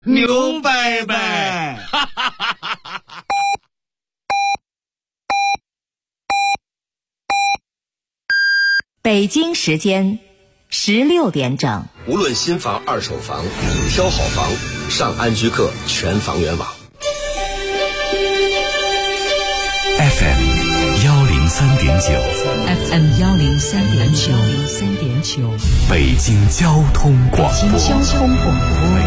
牛拜拜。 北京时间16点整。 无论新房二手房，挑好房上安居客全房源网。 FM 103.9，FM 103.9， 北京交通广播， 北京交通广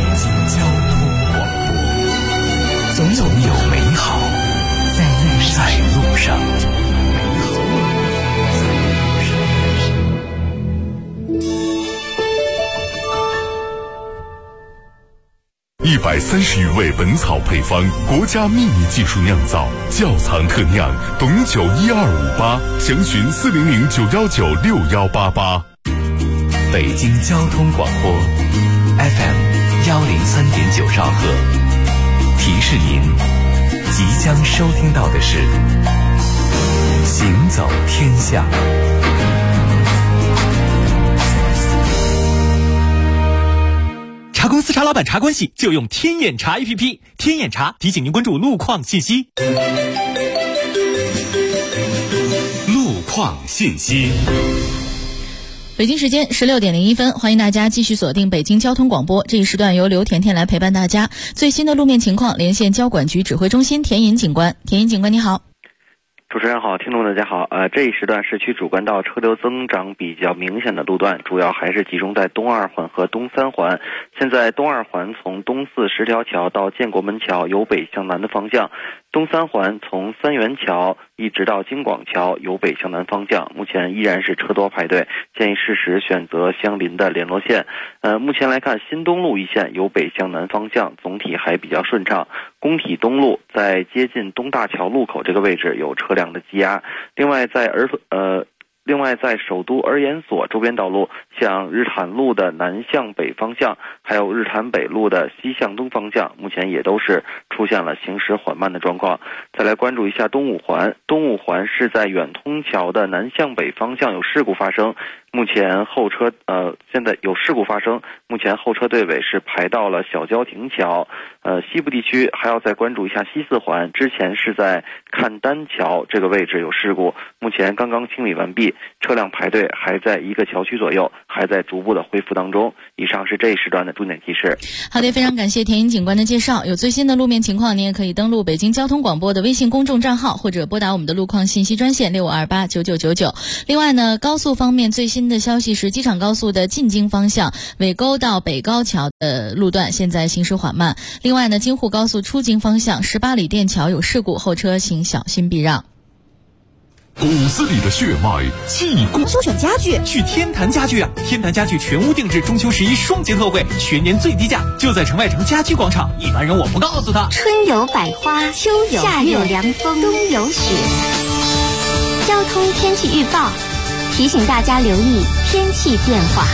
播， 总有美好在路上。130余味本草配方，国家秘密技术酿造，窖藏特酿，董酒12588，详询40091961188。北京交通广播 FM 103.9兆赫，提示您即将收听到的是行走天下。 茶公司茶老板茶关系就用天眼查 APP， 天眼查提醒您关注路况信息。 路况信息。 北京时间16点01分，欢迎大家继续锁定北京交通广播。这一时段由刘甜甜来陪伴大家。最新的路面情况，连线交管局指挥中心田隐警官。田隐警官你好。 主持人好，听众大家好。这一时段市区主干道车流增长比较明显的路段，主要还是集中在东二环和东三环。现在东二环从东四十条桥到建国门桥由北向南的方向，东三环从三元桥一直到京广桥由北向南方向，目前依然是车多排队，建议适时选择相邻的联络线。目前来看，新东路一线由北向南方向总体还比较顺畅，工体东路在接近东大桥路口这个位置有车辆的积压。另外在首都儿研所周边道路，像日坛路的南向北方向，还有日坛北路的西向东方向，目前也都是出现了行驶缓慢的状况。再来关注一下东五环，东五环是在远通桥的南向北方向有事故发生，目前现在有事故发生，目前后车队尾是排到了小交亭桥。西部地区还要再关注一下西四环，之前是在看丹桥这个位置有事故，目前刚刚清理完毕，车辆排队还在1个桥区左右，还在逐步的恢复当中。以上是这一时段的重点提示。 好的，非常感谢田隐警官的介绍。有最新的路面情况，您也可以登录北京交通广播的微信公众账号，或者拨打我们的路况信息专线65289999。另外呢，高速方面最新的消息是，机场高速的进京方向尾沟到北高桥的路段现在行驶缓慢。另外呢，京沪高速出京方向18里店桥有事故，后车请小心避让。 骨子里的血脉，气功。 首选家具，去天坛家具啊！天坛家具全屋定制中秋11双节特惠，全年最低价，就在城外城家居广场。一般人我不告诉他。 春有百花，秋有夏有凉风，冬有雪。交通天气预报提醒大家留意天气变化。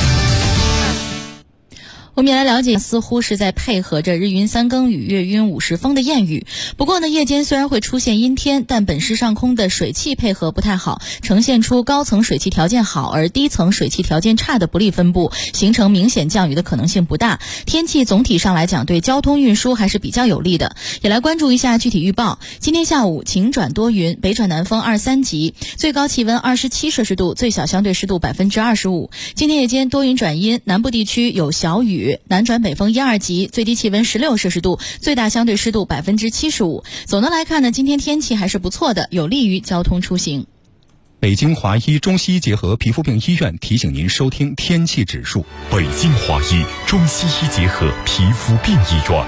我们也来了解，似乎是在配合着日晕三更雨，月晕午时风的谚语。不过呢，夜间虽然会出现阴天，但本市上空的水汽配合不太好，呈现出高层水汽条件好而低层水汽条件差的不利分布，形成明显降雨的可能性不大。天气总体上来讲，对交通运输还是比较有利的。也来关注一下具体预报。今天下午晴转多云，北转南风2、3级，最高气温27摄氏度，最小相对湿度25%。今天夜间多云转阴，南部地区有小雨，南转北风1、2级，最低气温16摄氏度，最大相对湿度75%。总的来看呢，今天天气还是不错的，有利于交通出行。 北京华医中西医结合皮肤病医院提醒您收听天气指数。 北京华医中西医结合皮肤病医院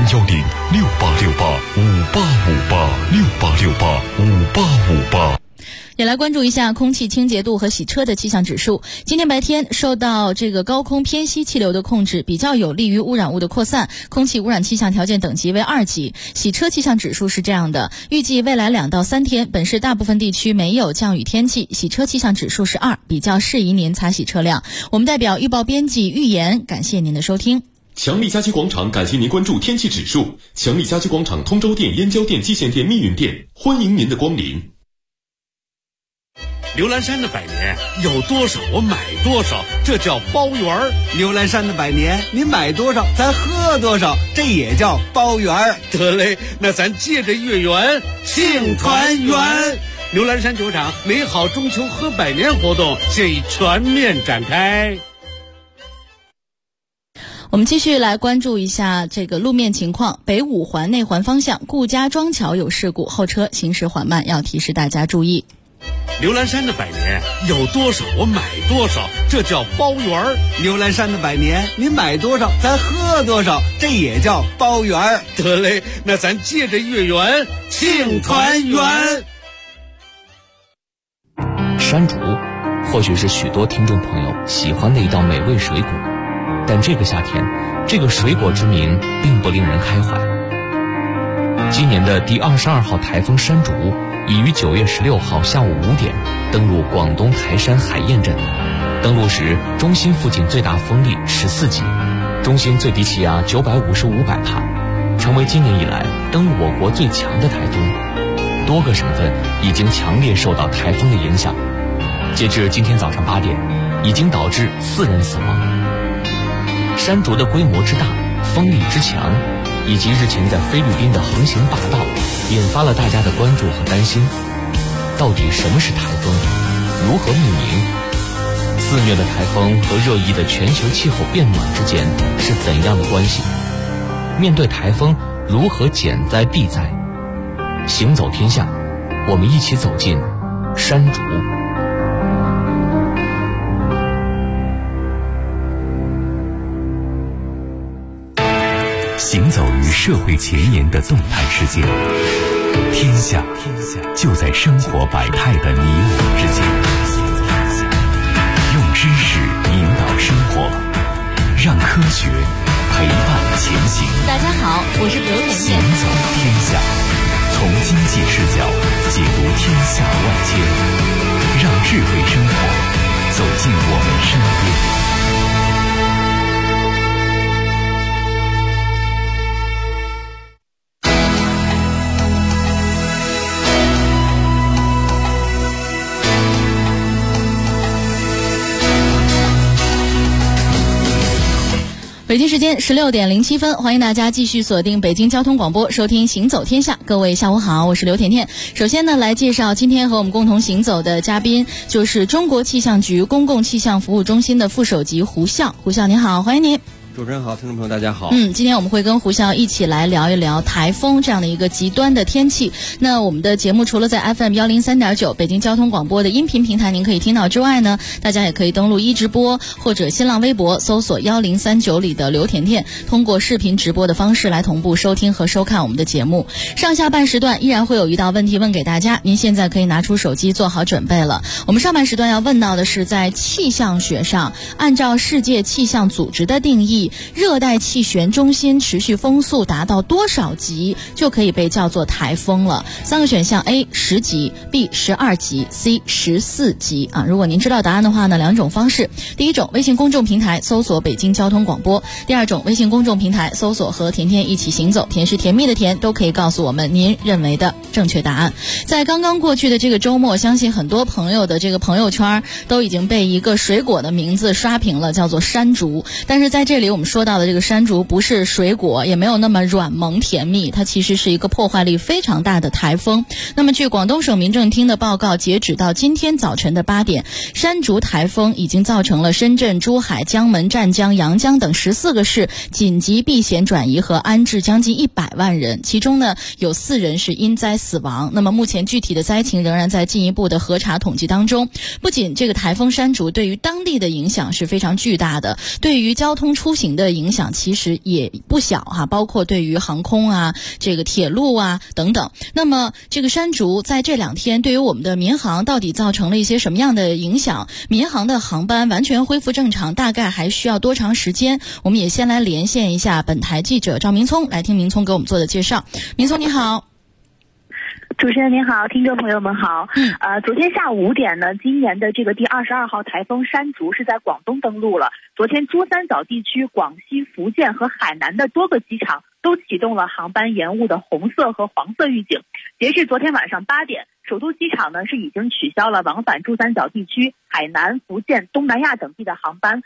，0106868585858，68685858。 也来关注一下空气清洁度和洗车的气象指数。今天白天受到这个高空偏西气流的控制，比较有利于污染物的扩散，空气污染气象条件等级为2级。洗车气象指数是这样的，预计未来2到3天，本市大部分地区没有降雨天气，洗车气象指数是2，比较适宜您擦洗车辆。我们代表预报编辑预言，感谢您的收听。 强力家居广场感谢您关注天气指数。强力家居广场通州店、燕郊店、蓟县店、密云店，欢迎您的光临。 刘兰山的百年有多少我买多少，这叫包圆儿。 刘兰山的百年你买多少咱喝多少，这也叫包圆儿。 得嘞，那咱借着月圆庆团圆。刘兰山酒厂美好中秋喝百年活动现已全面展开。 我们继续来关注一下这个路面情况。北五环内环方向顾家庄桥有事故，后车行驶缓慢，要提示大家注意。 刘兰山的百年有多少我买多少，这叫包圆儿。 刘兰山的百年你买多少咱喝多少，这也叫包圆儿。 得嘞，那咱借着月圆庆团圆。 山竹或许是许多听众朋友喜欢的一道美味水果，但这个夏天，这个水果之名并不令人开怀。今年的第22号台风山竹已于9月16号下午5点登陆广东台山海晏镇。登陆时，中心附近最大风力14级，中心最低气压955百帕，成为今年以来登陆我国最强的台风。多个省份已经强烈受到台风的影响。截至今天早上8点，已经导致4人死亡。山竹的规模之大，风力之强，以及日前在菲律宾的横行霸道，引发了大家的关注和担心。到底什么是台风？如何命名？肆虐的台风和热议的全球气候变暖之间是怎样的关系？面对台风，如何减灾避灾？行走天下，我们一起走进山竹。 行走于社会前沿的动态世界，天下就在生活百态的你我之间。用知识引导生活，让科学陪伴前行。 大家好，我是刘甜甜。 行走天下，从经济视角解读天下万千，让智慧生活走进我们身边。 北京时间16点07分，欢迎大家继续锁定北京交通广播，收听行走天下。各位下午好，我是刘甜甜。首先呢，来介绍今天和我们共同行走的嘉宾，就是中国气象局公共气象服务中心的副首席胡笑。胡笑您好，欢迎您。 主持人好，听众朋友大家好。 今天我们会跟胡笑一起来聊一聊台风这样的一个极端的天气。那我们的节目除了在 FM 103.9北京交通广播的音频平台您可以听到之外呢，大家也可以登录直播或者新浪微博搜索1039里的刘甜甜，通过视频直播的方式来同步收听和收看我们的节目。上下半时段依然会有一道问题问给大家，您现在可以拿出手机做好准备了。我们上半时段要问到的是，在气象学上，按照世界气象组织的定义，热带气旋中心持续风速达到多少级就可以被叫做台风了？三个选项 A 10级 B 12级 C 14级啊。如果您知道答案的话呢，两种方式。第一种，微信公众平台搜索北京交通广播；第二种，微信公众平台搜索和甜甜一起行走，甜是甜蜜的甜，都可以告诉我们您认为的正确答案。在刚刚过去的这个周末，相信很多朋友的这个朋友圈都已经被一个水果的名字刷屏了，叫做山竹。但是在这里我们说到的这个山竹不是水果，也没有那么软萌甜蜜，它其实是一个破坏力非常大的台风。那么据广东省民政厅的报告，截止到今天早晨的8点，山竹台风已经造成了深圳、珠海、江门、湛江、阳江等14个市紧急避险转移和安置将近100万人，其中呢有4人是因灾死亡。那么目前具体的灾情仍然在进一步的核查统计当中。不仅这个台风山竹对于当地的影响是非常巨大的，对于交通出行的影响其实也不小哈，包括对于航空啊、这个铁路啊等等。那么这个山竹在这2天对于我们的民航到底造成了一些什么样的影响？民航的航班完全恢复正常大概还需要多长时间？我们也先来连线一下本台记者赵明聪，来听明聪给我们做的介绍。明聪你好。 主持人您好，听众朋友们好。昨天下午5点呢，今年的这个第22号台风山竹是在广东登陆了。昨天珠三角地区、广西、福建和海南的多个机场都启动了航班延误的红色和黄色预警。截至昨天晚上8点， 首都机场呢是已经取消了往返珠三角地区、海南、福建、东南亚等地的航班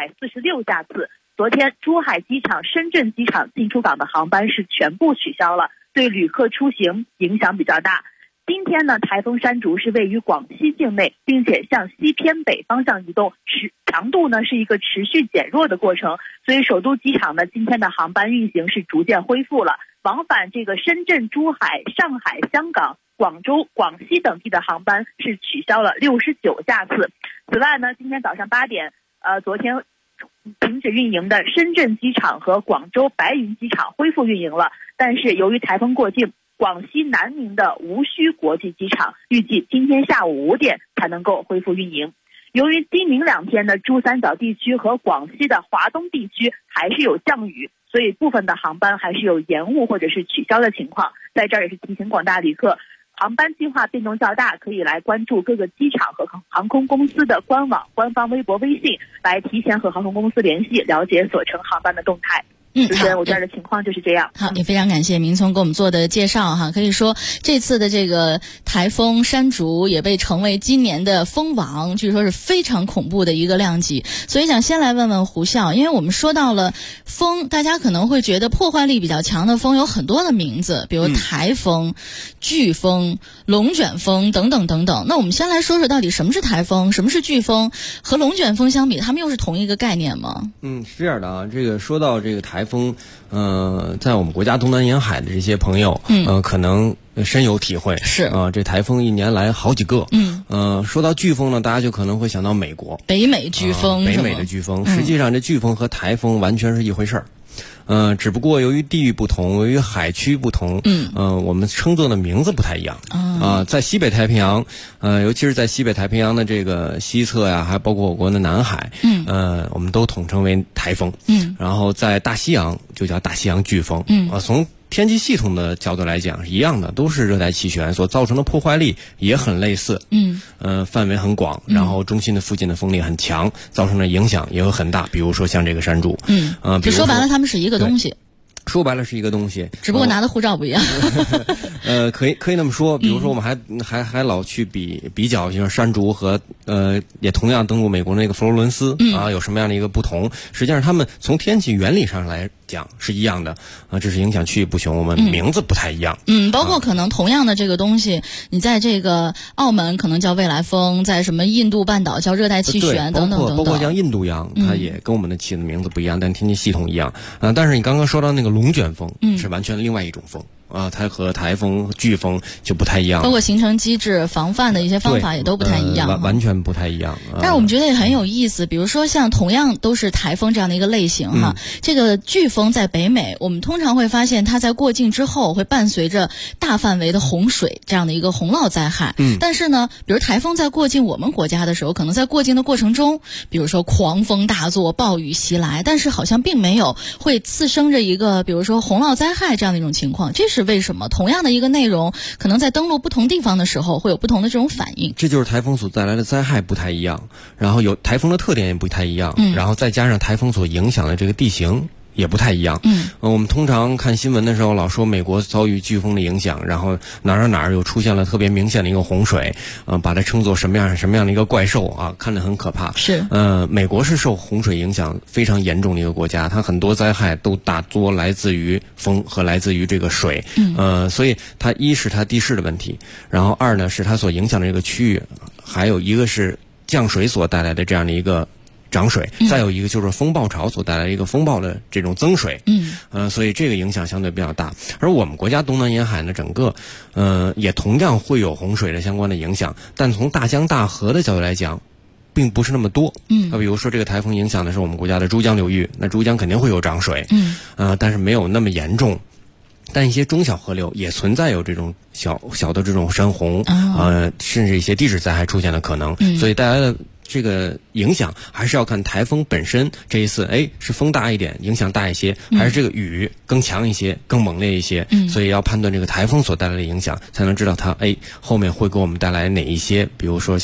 246架次。昨天珠海机场、深圳机场进出港的航班是全部取消了，对旅客出行影响比较大。今天呢，台风山竹是位于广西境内，并且向西偏北方向移动，强度呢是一个持续减弱的过程，所以首都机场呢今天的航班运行是逐渐恢复了，往返这个深圳、珠海、上海、香港、广州、广西等地的航班是取消了69架次。此外呢，今天早上8点，昨天停止运营的深圳机场和广州白云机场恢复运营了，但是由于台风过境，广西南宁的无锡国际机场预计今天下午5点才能够恢复运营。由于今明2天的珠三角地区和广西的华东地区还是有降雨，所以部分的航班还是有延误或者是取消的情况。在这儿也是提醒广大旅客，航班计划变动较大，可以来关注各个机场和航空公司的官网、官方微博、微信，来提前和航空公司联系，了解所乘航班的动态。主持人，我这儿的情况就是这样。 好，也非常感谢明聪给我们做的介绍哈。可以说这次的这个台风山竹也被称为今年的风王，据说是非常恐怖的一个量级。所以想先来问问胡笑，因为我们说到了风，大家可能会觉得破坏力比较强的风有很多的名字，比如台风、飓风、龙卷风等等等等。那我们先来说说到底什么是台风，什么是飓风，和龙卷风相比，它们又是同一个概念吗？ 是这样的啊，这个说到这个台风，在我们国家东南沿海的这些朋友，可能深有体会。 是这台风一年来好几个。说到飓风呢，大家就可能会想到美国北美飓风， 北美的飓风。实际上，这飓风和台风完全是一回事儿。只不过由于地域不同，由于海区不同，我们称作的名字不太一样。在西北太平洋，尤其是在西北太平洋的这个西侧呀，还包括我国的南海，我们都统称为台风。然后在大西洋就叫大西洋飓风。从天气系统的角度来讲是一样的，都是热带气旋所造成的破坏力也很类似。范围很广，然后中心的附近的风力很强，造成的影响也会很大。比如说像这个山竹， 就说白了，他们是一个东西。 说白了是一个东西， 只不过拿的护照不一样。 可以那么说。比如说我们还老去比较，就是山竹和也同样登陆美国的那个佛罗伦斯有什么样的一个不同？实际上他们从天气原理上来讲是一样的这是影响区域不穷，我们名字不太一样。 包括可能同样的这个东西，你在这个澳门可能叫未来风，在什么印度半岛叫热带气旋等等等等。 包括像印度洋，它也跟我们的起的名字不一样，但天气系统一样。但是你刚刚说到那个龙卷风，是完全另外一种风。它和台风、飓风就不太一样， 包括形成机制、防范的一些方法也都不太一样， 完全不太一样。 但是我们觉得也很有意思，比如说像同样都是台风这样的一个类型哈，这个飓风在北美，我们通常会发现它在过境之后会伴随着大范围的洪水这样的一个洪涝灾害。但是呢，比如台风在过境我们国家的时候，可能在过境的过程中，比如说狂风大作、暴雨袭来，但是好像并没有会次生着一个比如说洪涝灾害这样的一种情况，这是为什么？同样的一个内容，可能在登陆不同地方的时候会有不同的这种反应。 这就是台风所带来的灾害不太一样，然后有台风的特点也不太一样，然后再加上台风所影响的这个地形也不太一样。我们通常看新闻的时候老说美国遭遇飓风的影响，然后哪儿又出现了特别明显的一个洪水，把它称作什么样的一个怪兽啊，看着很可怕。 是美国是受洪水影响非常严重的一个国家，它很多灾害都大多来自于风和来自于这个水。所以它一是它地势的问题，然后二呢是它所影响的这个区域，还有一个是降水所带来的这样的一个涨水，再有一个就是风暴潮所带来一个风暴的这种增水。所以这个影响相对比较大。而我们国家东南沿海呢，整个也同样会有洪水的相关的影响，但从大江大河的角度来讲并不是那么多。比如说这个台风影响的是我们国家的珠江流域，那珠江肯定会有涨水，但是没有那么严重。但一些中小河流也存在有这种小的这种山洪，甚至一些地质灾害出现的可能。所以带来的这个影响还是要看台风本身这一次是风大一点，影响大一些，还是这个雨更强一些，更猛烈一些。所以要判断这个台风所带来的影响，才能知道它后面会给我们带来哪一些，比如说像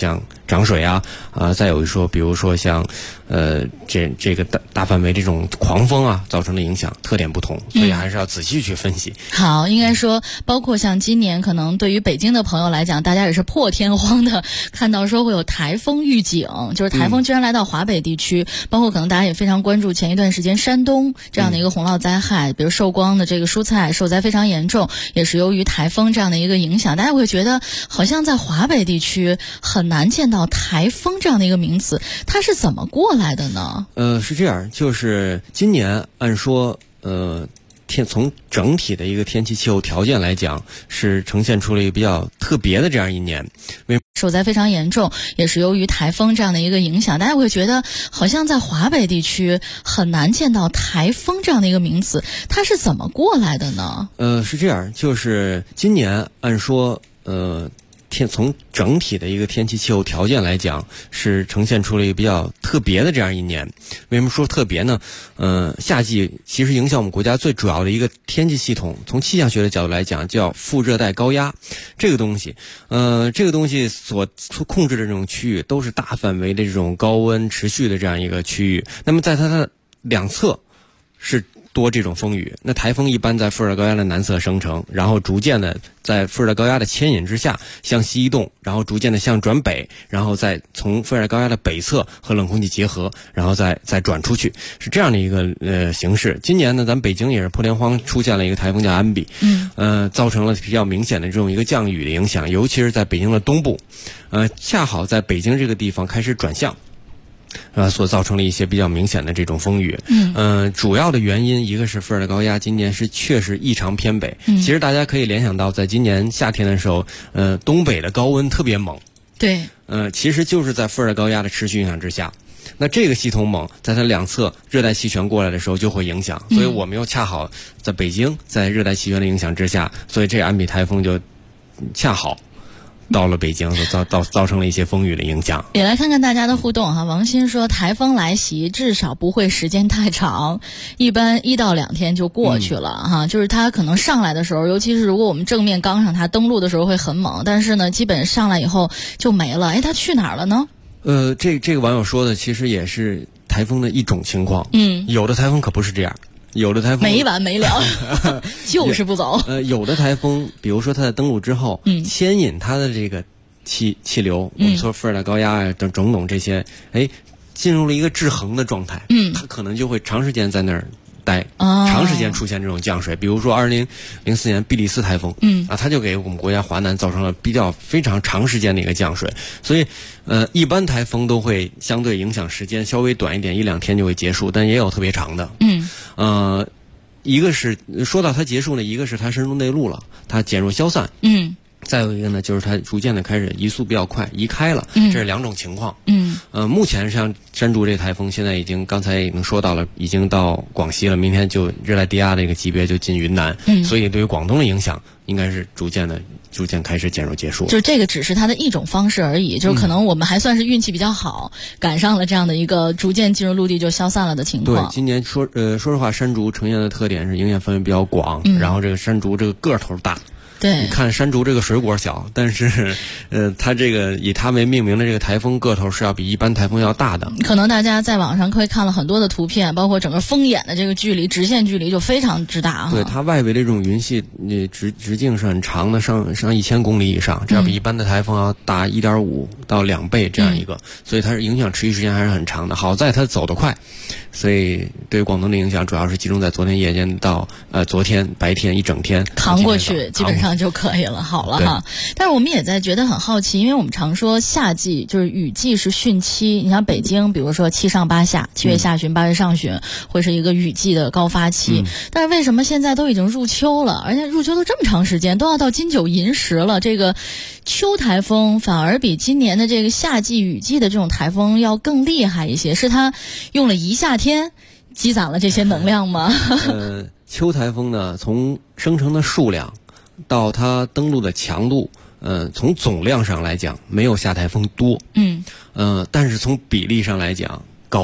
涨水啊，再有说，比如说像这个大范围这种狂风啊造成的影响特点不同，所以还是要仔细去分析。 好，应该说包括像今年可能对于北京的朋友来讲，大家也是破天荒的看到说会有台风预警，就是台风居然来到华北地区，包括可能大家也非常关注前一段时间山东这样的一个洪涝灾害，比如寿光的这个蔬菜受灾非常严重，也是由于台风这样的一个影响，大家会觉得好像在华北地区很难见到台风这样的一个名词，它是怎么过来的呢？ 是这样，就是今年按说从整体的一个天气气候条件来讲，是呈现出了一个比较特别的这样一年。 受灾非常严重，也是由于台风这样的一个影响，大家会觉得好像在华北地区很难见到台风这样的一个名词，它是怎么过来的呢？ 是这样，就是今年按说从整体的一个天气气候条件来讲，是呈现出了一个比较特别的这样一年。为什么说特别呢？夏季其实影响我们国家最主要的一个天气系统，从气象学的角度来讲，叫副热带高压。这个东西所控制的这种区域，都是大范围的这种高温持续的这样一个区域。那么在它的两侧是多这种风雨，那台风一般在副热带高压的南侧生成，然后逐渐的在副热带高压的牵引之下向西移动，然后逐渐的向转北，然后再从副热带高压的北侧和冷空气结合，然后再转出去，是这样的一个形式。今年呢，咱们北京也是破天荒出现了一个台风叫安比，造成了比较明显的这种一个降雨的影响，尤其是在北京的东部，恰好在北京这个地方开始转向。所造成了一些比较明显的这种风雨。主要的原因一个是副热带高压今年是确实异常偏北。其实大家可以联想到，在今年夏天的时候，东北的高温特别猛。 对。 其实就是在副热带高压的持续影响之下。那这个系统猛，在它两侧热带气旋过来的时候就会影响，所以我们又恰好在北京，在热带气旋的影响之下，所以这个安比台风就恰好到了北京，造成了一些风雨的影响。 也来看看大家的互动哈。王鑫说，台风来袭至少不会时间太长，一般1到2天就过去了哈。就是它可能上来的时候，尤其是如果我们正面刚上它登陆的时候会很猛，但是呢，基本上来以后就没了。它去哪儿了呢？ 这个网友说的其实也是台风的一种情况。有的台风可不是这样。有的台风没完没了就是不走。 有的台风比如说它在登陆之后，牵引它的这个气流，我们说副热带高压啊等种种这些，进入了一个制衡的状态，它可能就会长时间在那儿待，长时间出现这种降水。比如说2004年比利斯台风，它就给我们国家华南造成了非常长时间的一个降水。所以一般台风都会相对影响时间稍微短一点，1-2天就会结束，但也有特别长的。一个是说到它结束呢，一个是它深入内陆了，它减弱消散。再有一个呢，就是它逐渐的开始移速比较快，移开了，这是2种情况。目前像山竹这台风现在刚才已经说到了，已经到广西了，明天就热带低压的一个级别就进云南，所以对于广东的影响应该是逐渐开始减弱结束。 就这个只是它的一种方式而已，就是可能我们还算是运气比较好，赶上了这样的一个逐渐进入陆地就消散了的情况。 对，今年说实话，山竹呈现的特点是影响范围比较广，然后这个山竹这个个头大。 对， 你看山竹这个水果小，但是它这个以它为命名的这个台风个头是要比一般台风要大的。 可能大家在网上可以看了很多的图片，包括整个风眼的这个距离，直线距离就非常之大。 对，它外围的这种云系直径是很长的，上1000公里以上，这要比一般的台风要大1.5到2倍这样一个，所以它是影响持续时间还是很长的。好在它走得快，所以对广东的影响主要是集中在昨天夜间到昨天白天一整天扛过去，基本上就可以了，好了哈。但是我们也在觉得很好奇，因为我们常说夏季就是雨季是汛期，你像北京比如说7上8下，7月下旬8月上旬会是一个雨季的高发期，但是为什么现在都已经入秋了，而且入秋都这么长时间，都要到金九银十了，这个秋台风反而比今年的这个夏季雨季的这种台风要更厉害一些？是它用了一夏天积攒了这些能量吗？ 秋台风呢，从生成的数量到它登陆的强度，从总量上来讲没有夏台风多，但是从比例上来讲高，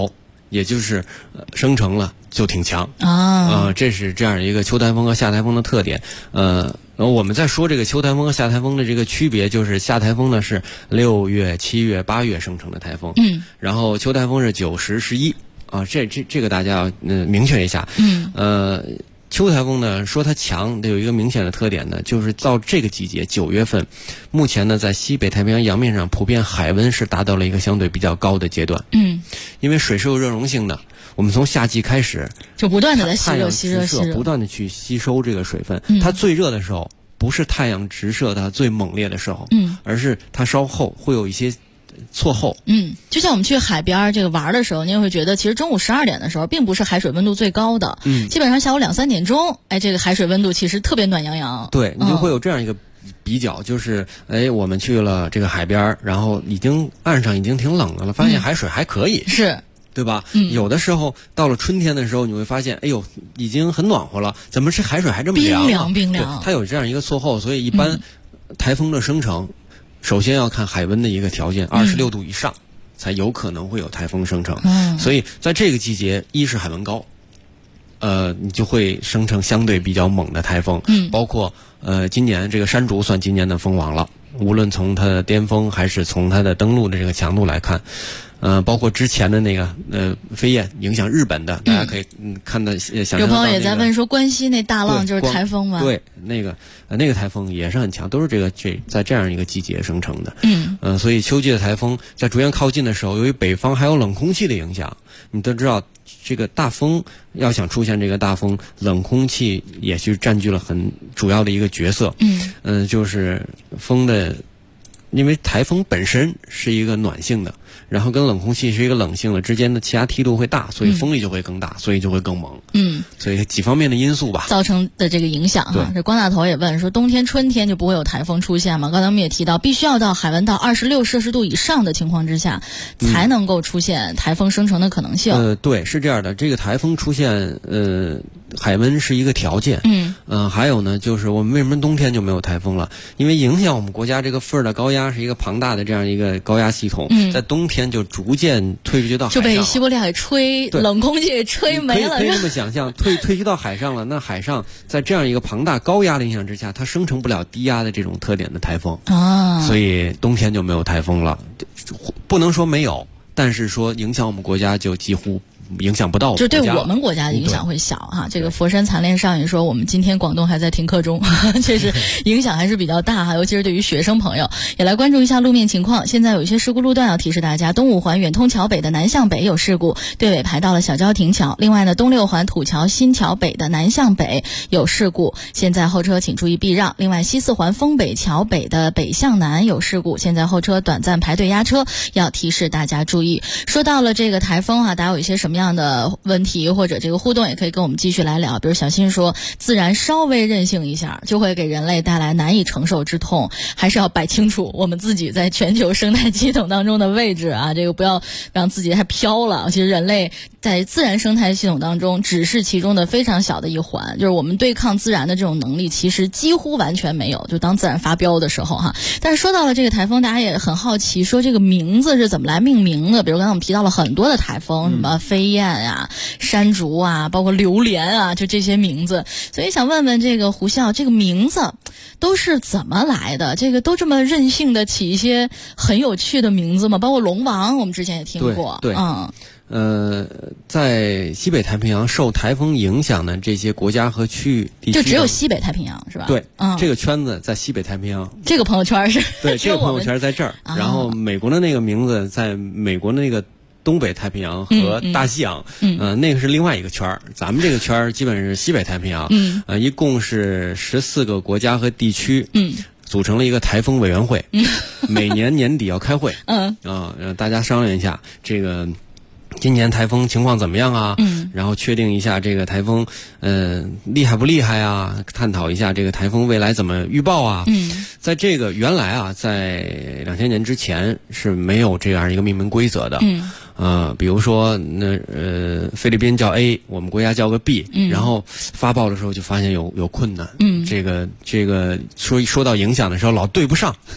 也就是生成了就挺强这是这样一个秋台风和夏台风的特点。我们在说这个秋台风和夏台风的这个区别，就是夏台风呢是6月、7月、8月生成的台风，然后秋台风是9、10、11这个大家要明确一下。秋台风呢，说它强，有一个明显的特点呢，就是到这个季节9月份，目前呢在西北太平洋洋面上普遍海温是达到了一个相对比较高的阶段。因为水是有热容性的，我们从夏季开始就不断的在吸热，不断的去吸收这个水分。它最热的时候，不是太阳直射它最猛烈的时候，而是它稍后会有一些错后。 就像我们去海边这个玩的时候，你也会觉得其实中午12点的时候并不是海水温度最高的，基本上下午2、3点钟，这个海水温度其实特别暖洋洋。 对，你就会有这样一个比较，就是我们去了这个海边，然后岸上已经挺冷的了，发现海水还可以， 是对吧？有的时候到了春天的时候，你会发现，已经很暖和了，怎么这海水还这么凉？ 冰凉。 它有这样一个错后，所以一般台风的生成，首先要看海温的一个条件，26度以上才有可能会有台风生成。所以在这个季节，一是海温高，你就会生成相对比较猛的台风。包括今年这个山竹算今年的风王了，无论从它的巅峰还是从它的登陆的这个强度来看。包括之前的那个飞燕影响日本的，大家可以看到想象到、有朋友也在问说，关西那大浪就是台风吗？ 对，那个台风也是很强，都是在这样一个季节生成的。所以秋季的台风在逐渐靠近的时候，由于北方还有冷空气的影响，你都知道这个大风要想出现这个大风，冷空气也是占据了很主要的一个角色。就是风的。因为台风本身是一个暖性的，然后跟冷空气是一个冷性的，之间的气压梯度会大，所以风力就会更大，所以就会更猛。所以几方面的因素吧造成的这个影响哈。这光大头也问说，冬天春天就不会有台风出现吗？刚才我们也提到，必须要到海温到26摄氏度以上的情况之下，才能够出现台风生成的可能性。 对，是这样的，这个台风出现海温是一个条件。还有呢，就是我们为什么冬天就没有台风了？因为影响我们国家这个副热带高压是一个庞大的这样一个高压系统，在冬天就逐渐退去到海上， 就被西伯利亚给吹，冷空气给吹没了。 可以这么想象，退去到海上了。那海上在这样一个庞大高压的影响之下，它生成不了低压的这种特点的台风所以冬天就没有台风了。不能说没有，但是说影响我们国家就几乎影响不到我们就对我们国家的影响会小哈。这个佛山残练上也说，我们今天广东还在停课中，确实影响还是比较大哈，尤其是对于学生朋友。也来关注一下路面情况，现在有一些事故路段要提示大家：东五环远通桥北的南向北有事故，队尾排到了小交亭桥。另外呢，东六环土桥新桥北的南向北有事故，现在后车请注意避让。另外，西四环丰北桥北的北向南有事故，现在后车短暂排队压车，要提示大家注意。说到了这个台风大家有一些什么样的问题或者这个互动，也可以跟我们继续来聊。比如小新说，自然稍微任性一下就会给人类带来难以承受之痛，还是要摆清楚我们自己在全球生态系统当中的位置啊，这个不要让自己还飘了。其实人类在自然生态系统当中只是其中的非常小的一环，就是我们对抗自然的这种能力其实几乎完全没有，就当自然发飙的时候哈。但是说到了这个台风，大家也很好奇，说这个名字是怎么来命名的？比如刚才我们提到了很多的台风，什么飞燕啊、山竹啊，包括榴莲啊，就这些名字。所以想问问这个胡笑，这个名字都是怎么来的？这个都这么任性的起一些很有趣的名字吗？包括龙王，我们之前也听过。 对。在西北太平洋受台风影响的这些国家和区域地区， 就只有西北太平洋是吧？ 对，这个圈子在西北太平洋， 这个朋友圈是对，这个朋友圈在这儿。然后美国的那个名字在美国的那个东北太平洋和大西洋，那个是另外一个圈儿。咱们这个圈儿基本是西北太平洋，一共是14个国家和地区，组成了一个台风委员会，每年年底要开会，大家商量一下这个今年台风情况怎么样啊？然后确定一下这个台风厉害不厉害啊？探讨一下这个台风未来怎么预报啊？在这个原来啊，在2000年之前是没有这样一个命名规则的。比如说菲律宾叫 A， 我们国家叫个 B，然后发报的时候就发现有困难。这个说到影响的时候老对不上。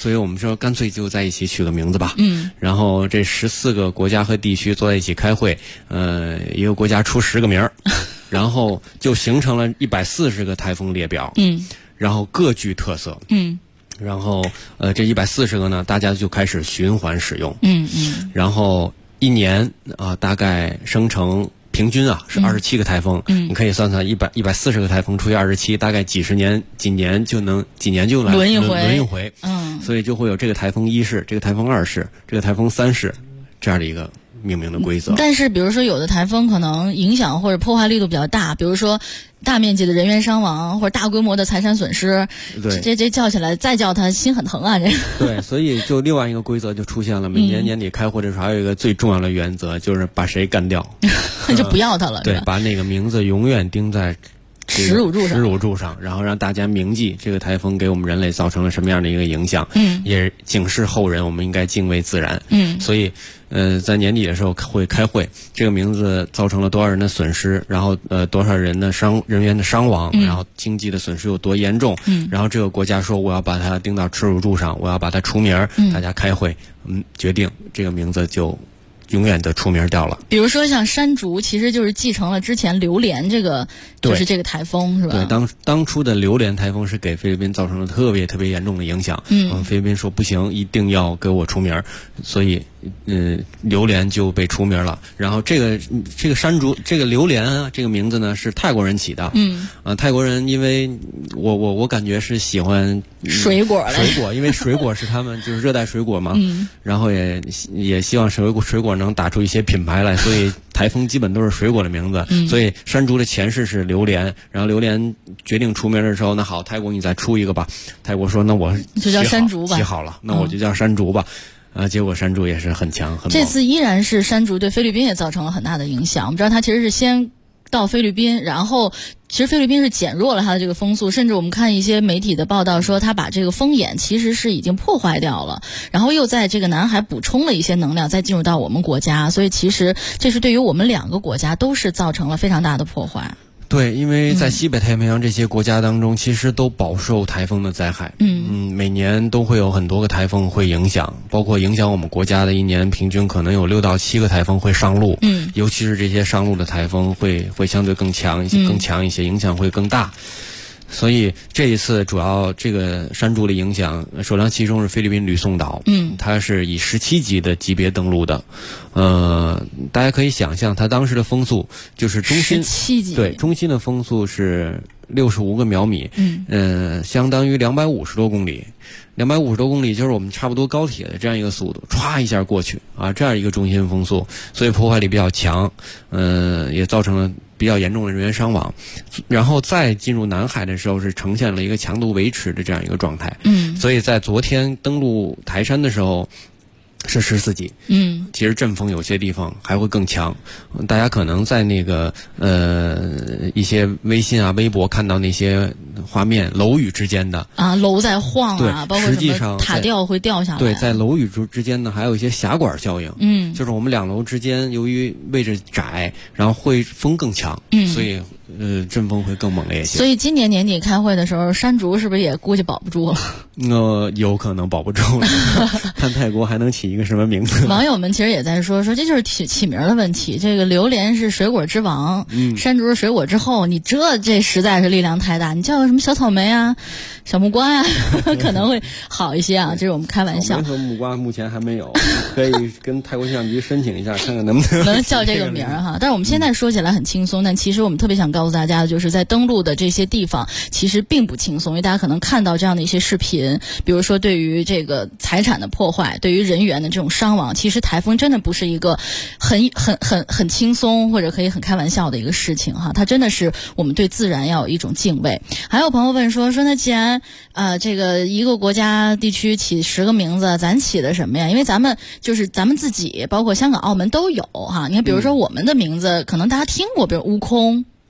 所以我们说干脆就在一起取个名字吧。然后这14个国家和地区坐在一起开会，一个国家出10个名儿，然后就形成了140个台风列表。然后各具特色。然后这140个呢，大家就开始循环使用。然后一年大概生成平均是27个台风。你可以算算140个台风除以27，大概几年就来轮一回。所以就会有这个台风1式，这个台风2式，这个台风3式这样的一个命名的规则。 但是比如说有的台风可能影响或者破坏力度比较大，比如说大面积的人员伤亡或者大规模的财产损失，这叫起来再叫他心很疼啊！ 对，所以就另外一个规则就出现了。每年年底开会的时候，还有一个最重要的原则，就是把谁干掉， 就不要他了。 对，把那个名字永远钉在耻辱柱上，然后让大家铭记这个台风给我们人类造成了什么样的一个影响，也警示后人我们应该敬畏自然。所以在年底的时候会开会，这个名字造成了多少人的损失，然后多少人员的伤亡，然后经济的损失有多严重，然后这个国家说我要把它钉到耻辱柱上，我要把它除名，大家开会决定这个名字就永远的出名掉了。 比如说像山竹，其实就是继承了之前榴莲这个，就是这个台风是吧？ 对，当初的榴莲台风是给菲律宾造成了特别特别严重的影响。菲律宾说不行，一定要给我出名，所以榴莲就被出名了。然后这个山竹，这个榴莲啊，这个名字呢是泰国人起的。泰国人因为我感觉是喜欢水果， 因为水果是他们就是热带水果嘛。然后也希望水果能打出一些品牌来，所以台风基本都是水果的名字。所以山竹的前世是榴莲，然后榴莲决定出名的时候，那好，泰国你再出一个吧。泰国说那我就叫山竹吧， 起好了，那我就叫山竹吧。结果山竹也是很强很猛。 这次依然是山竹对菲律宾也造成了很大的影响。我们知道它其实是先到菲律宾，然后其实菲律宾是减弱了它的这个风速，甚至我们看一些媒体的报道说它把这个风眼其实是已经破坏掉了，然后又在这个南海补充了一些能量再进入到我们国家，所以其实这是对于我们2个国家都是造成了非常大的破坏。 对，因为在西北太平洋这些国家当中，其实都饱受台风的灾害。每年都会有很多个台风会影响，包括影响我们国家的一年平均可能有6到7个台风会上陆。尤其是这些上陆的台风会相对更强一些，影响会更大。所以这一次主要这个山竹的影响，首当其冲是菲律宾吕宋岛。它是以17级的级别登陆的。大家可以想象，它当时的风速就是中心 17级， 对，中心的风速是65个秒米，相当于250多公里。250多公里就是我们差不多高铁的这样一个速度，歘一下过去啊，这样一个中心风速，所以破坏力比较强，也造成了比较严重的人员伤亡。然后再进入南海的时候，是呈现了一个强度维持的这样一个状态。所以在昨天登陆台山的时候是14级。其实阵风有些地方还会更强。大家可能在那个一些微信啊、微博看到那些画面，楼宇之间的楼在晃啊，包括实际上塔吊会掉下来。 对，在楼宇之间呢，还有一些狭管效应。就是我们2楼之间由于位置窄，然后会风更强，所以阵风会更猛烈一些。 所以今年年底开会的时候，山竹是不是也估计保不住了？ 有可能保不住了。看泰国还能起一个什么名字？ 网友们其实也在说这就是起名的问题。这个榴莲是水果之王，山竹是水果之后，你这实在是力量太大。你叫个什么小草莓啊、小木瓜啊，可能会好一些啊。这是我们开玩笑。 草莓和木瓜目前还没有，可以跟泰国气象局申请一下，看看能不能叫这个名哈。但是我们现在说起来很轻松，但其实我们特别想告诉大家的就是在登陆的这些地方其实并不轻松，因为大家可能看到这样的一些视频，比如说对于这个财产的破坏，对于人员的这种伤亡，其实台风真的不是一个很轻松或者可以很开玩笑的一个事情哈。它真的是我们对自然要有一种敬畏。还有朋友问说那既然这个一个国家地区起10个名字，咱起的什么呀？因为咱们自己包括香港、澳门都有哈。你看比如说我们的名字可能大家听过，比如悟空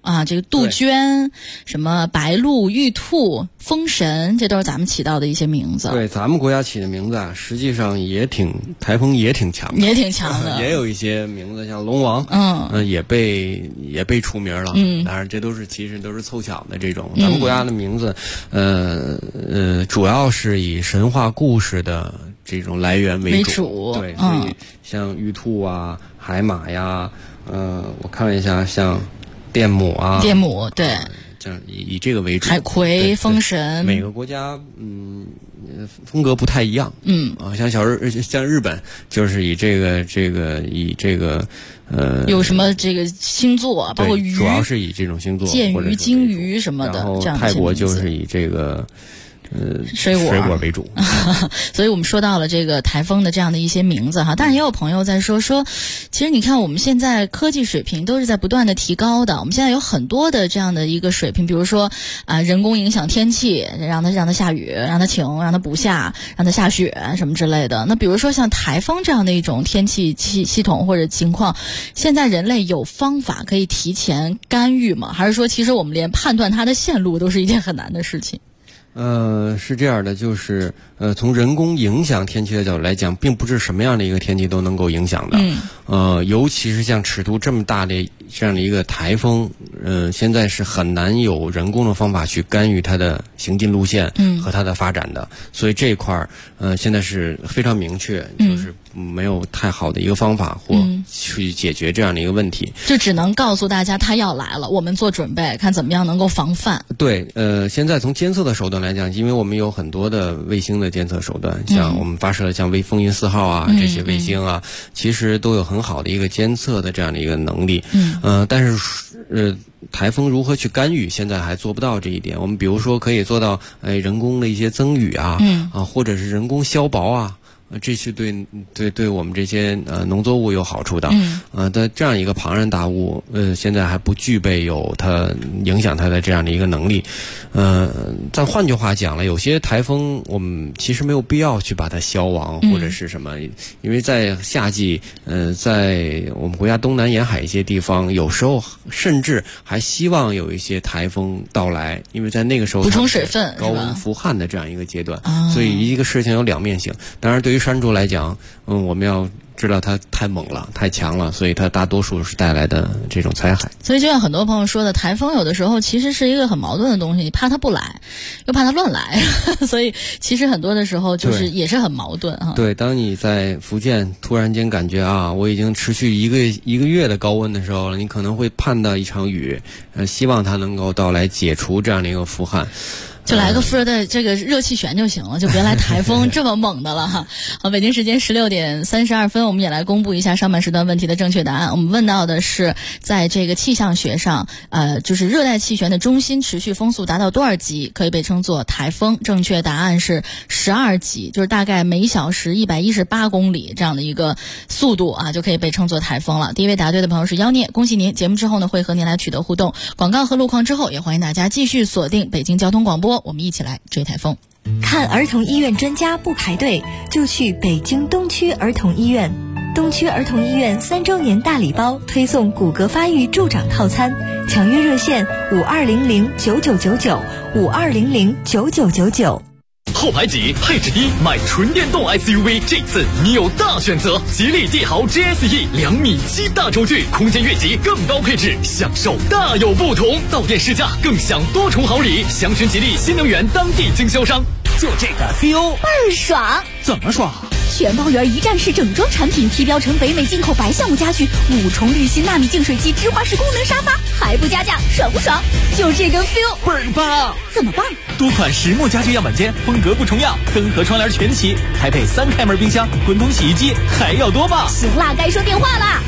啊，这个杜鹃、什么白鹭、玉兔、风神，这都是咱们起到的一些名字。 对，咱们国家起的名字啊，实际上台风也挺强的， 也挺强的。 也有一些名字像龙王，也被出名了。当然这其实都是凑巧的这种。咱们国家的名字，主要是以神话故事的这种来源为主。对，所以像玉兔啊、海马呀，我看一下，像电母啊， 对， 这样以这个为主。 海葵、风神， 每个国家风格不太一样。像日本就是以这个有什么这个星座，包括鱼， 主要是以这种星座， 剑鱼、金鱼什么的。 然后泰国就是以这个。 水果为主， 所以我们说到了这个台风的这样的一些名字哈。当然也有朋友在说，其实你看我们现在科技水平都是在不断的提高的。我们现在有很多的这样的一个水平，比如说人工影响天气，让它下雨，让它晴，让它不下，让它下雪什么之类的。那比如说像台风这样的一种天气系统或者情况，现在人类有方法可以提前干预吗？还是说其实我们连判断它的线路都是一件很难的事情？ 是这样的，就是从人工影响天气的角度来讲，并不是什么样的一个天气都能够影响的。尤其是像尺度这么大的这样的一个台风，现在是很难有人工的方法去干预它的行进路线和它的发展的。所以这一块现在是非常明确，就是没有太好的一个方法或去解决这样的一个问题， 就只能告诉大家它要来了，我们做准备，看怎么样能够防范。 对，现在从监测的手段来讲，因为我们有很多的卫星的监测手段，像我们发射的像风云4号啊这些卫星啊，其实都有很好的一个监测的这样的一个能力。但是台风如何去干预，现在还做不到这一点。我们比如说可以做到人工的一些增雨啊，或者是人工消雹啊。这是对我们这些农作物有好处的。的这样一个庞然大物，现在还不具备有它影响它的这样的一个能力。但换句话讲了，有些台风我们其实没有必要去把它消亡或者是什么，因为在夏季，在我们国家东南沿海一些地方，有时候甚至还希望有一些台风到来，因为在那个时候补充水分， 高温伏旱的这样一个阶段。所以一个事情有两面性。当然对于山竹来讲，我们要知道它太猛了，太强了，所以它大多数是带来的这种灾害。 所以就像很多朋友说的，台风有的时候其实是一个很矛盾的东西，你怕它不来，又怕它乱来，所以其实很多的时候就是也是很矛盾哈。 对，当你在福建突然间感觉我已经持续一个月的高温的时候，你可能会盼到一场雨，希望它能够到来解除这样的一个伏旱。 就来个副热带这个热气旋就行了，就别来台风这么猛的了哈。好，北京时间16点32分，我们也来公布一下上半时段问题的正确答案。我们问到的是，在这个气象学上，就是热带气旋的中心持续风速达到多少级可以被称作台风？正确答案是12级，就是大概每小时118公里这样的一个速度就可以被称作台风了。第一位答对的朋友是妖孽，恭喜您！节目之后呢，会和您来取得互动。广告和路况之后，也欢迎大家继续锁定北京交通广播。我们一起来追台风。 看儿童医院专家不排队，就去北京东区儿童医院。东区儿童医院3周年大礼包推送骨骼发育助长套餐，抢约热线52009999，52009999。 后排挤，配置低，买纯电动 SUV， 这次你有大选择。吉利帝豪 GSE 2.7米大轴距，空间越级，更高配置，享受大有不同。到店试驾，更享多重好礼。详询吉利新能源当地经销商。 就这个 feel 倍儿爽！ 怎么爽？ 全包圆一站式整装产品，提标成北美进口白橡木家具，5重滤芯纳米净水器，芝华士功能沙发，还不加价，爽不爽？就这个 feel 倍儿棒！ 怎么棒？ 多款实木家具样板间，风格不重样，灯和窗帘全齐，还配3开门冰箱、滚筒洗衣机，还要多棒！ 行啦，该说电话啦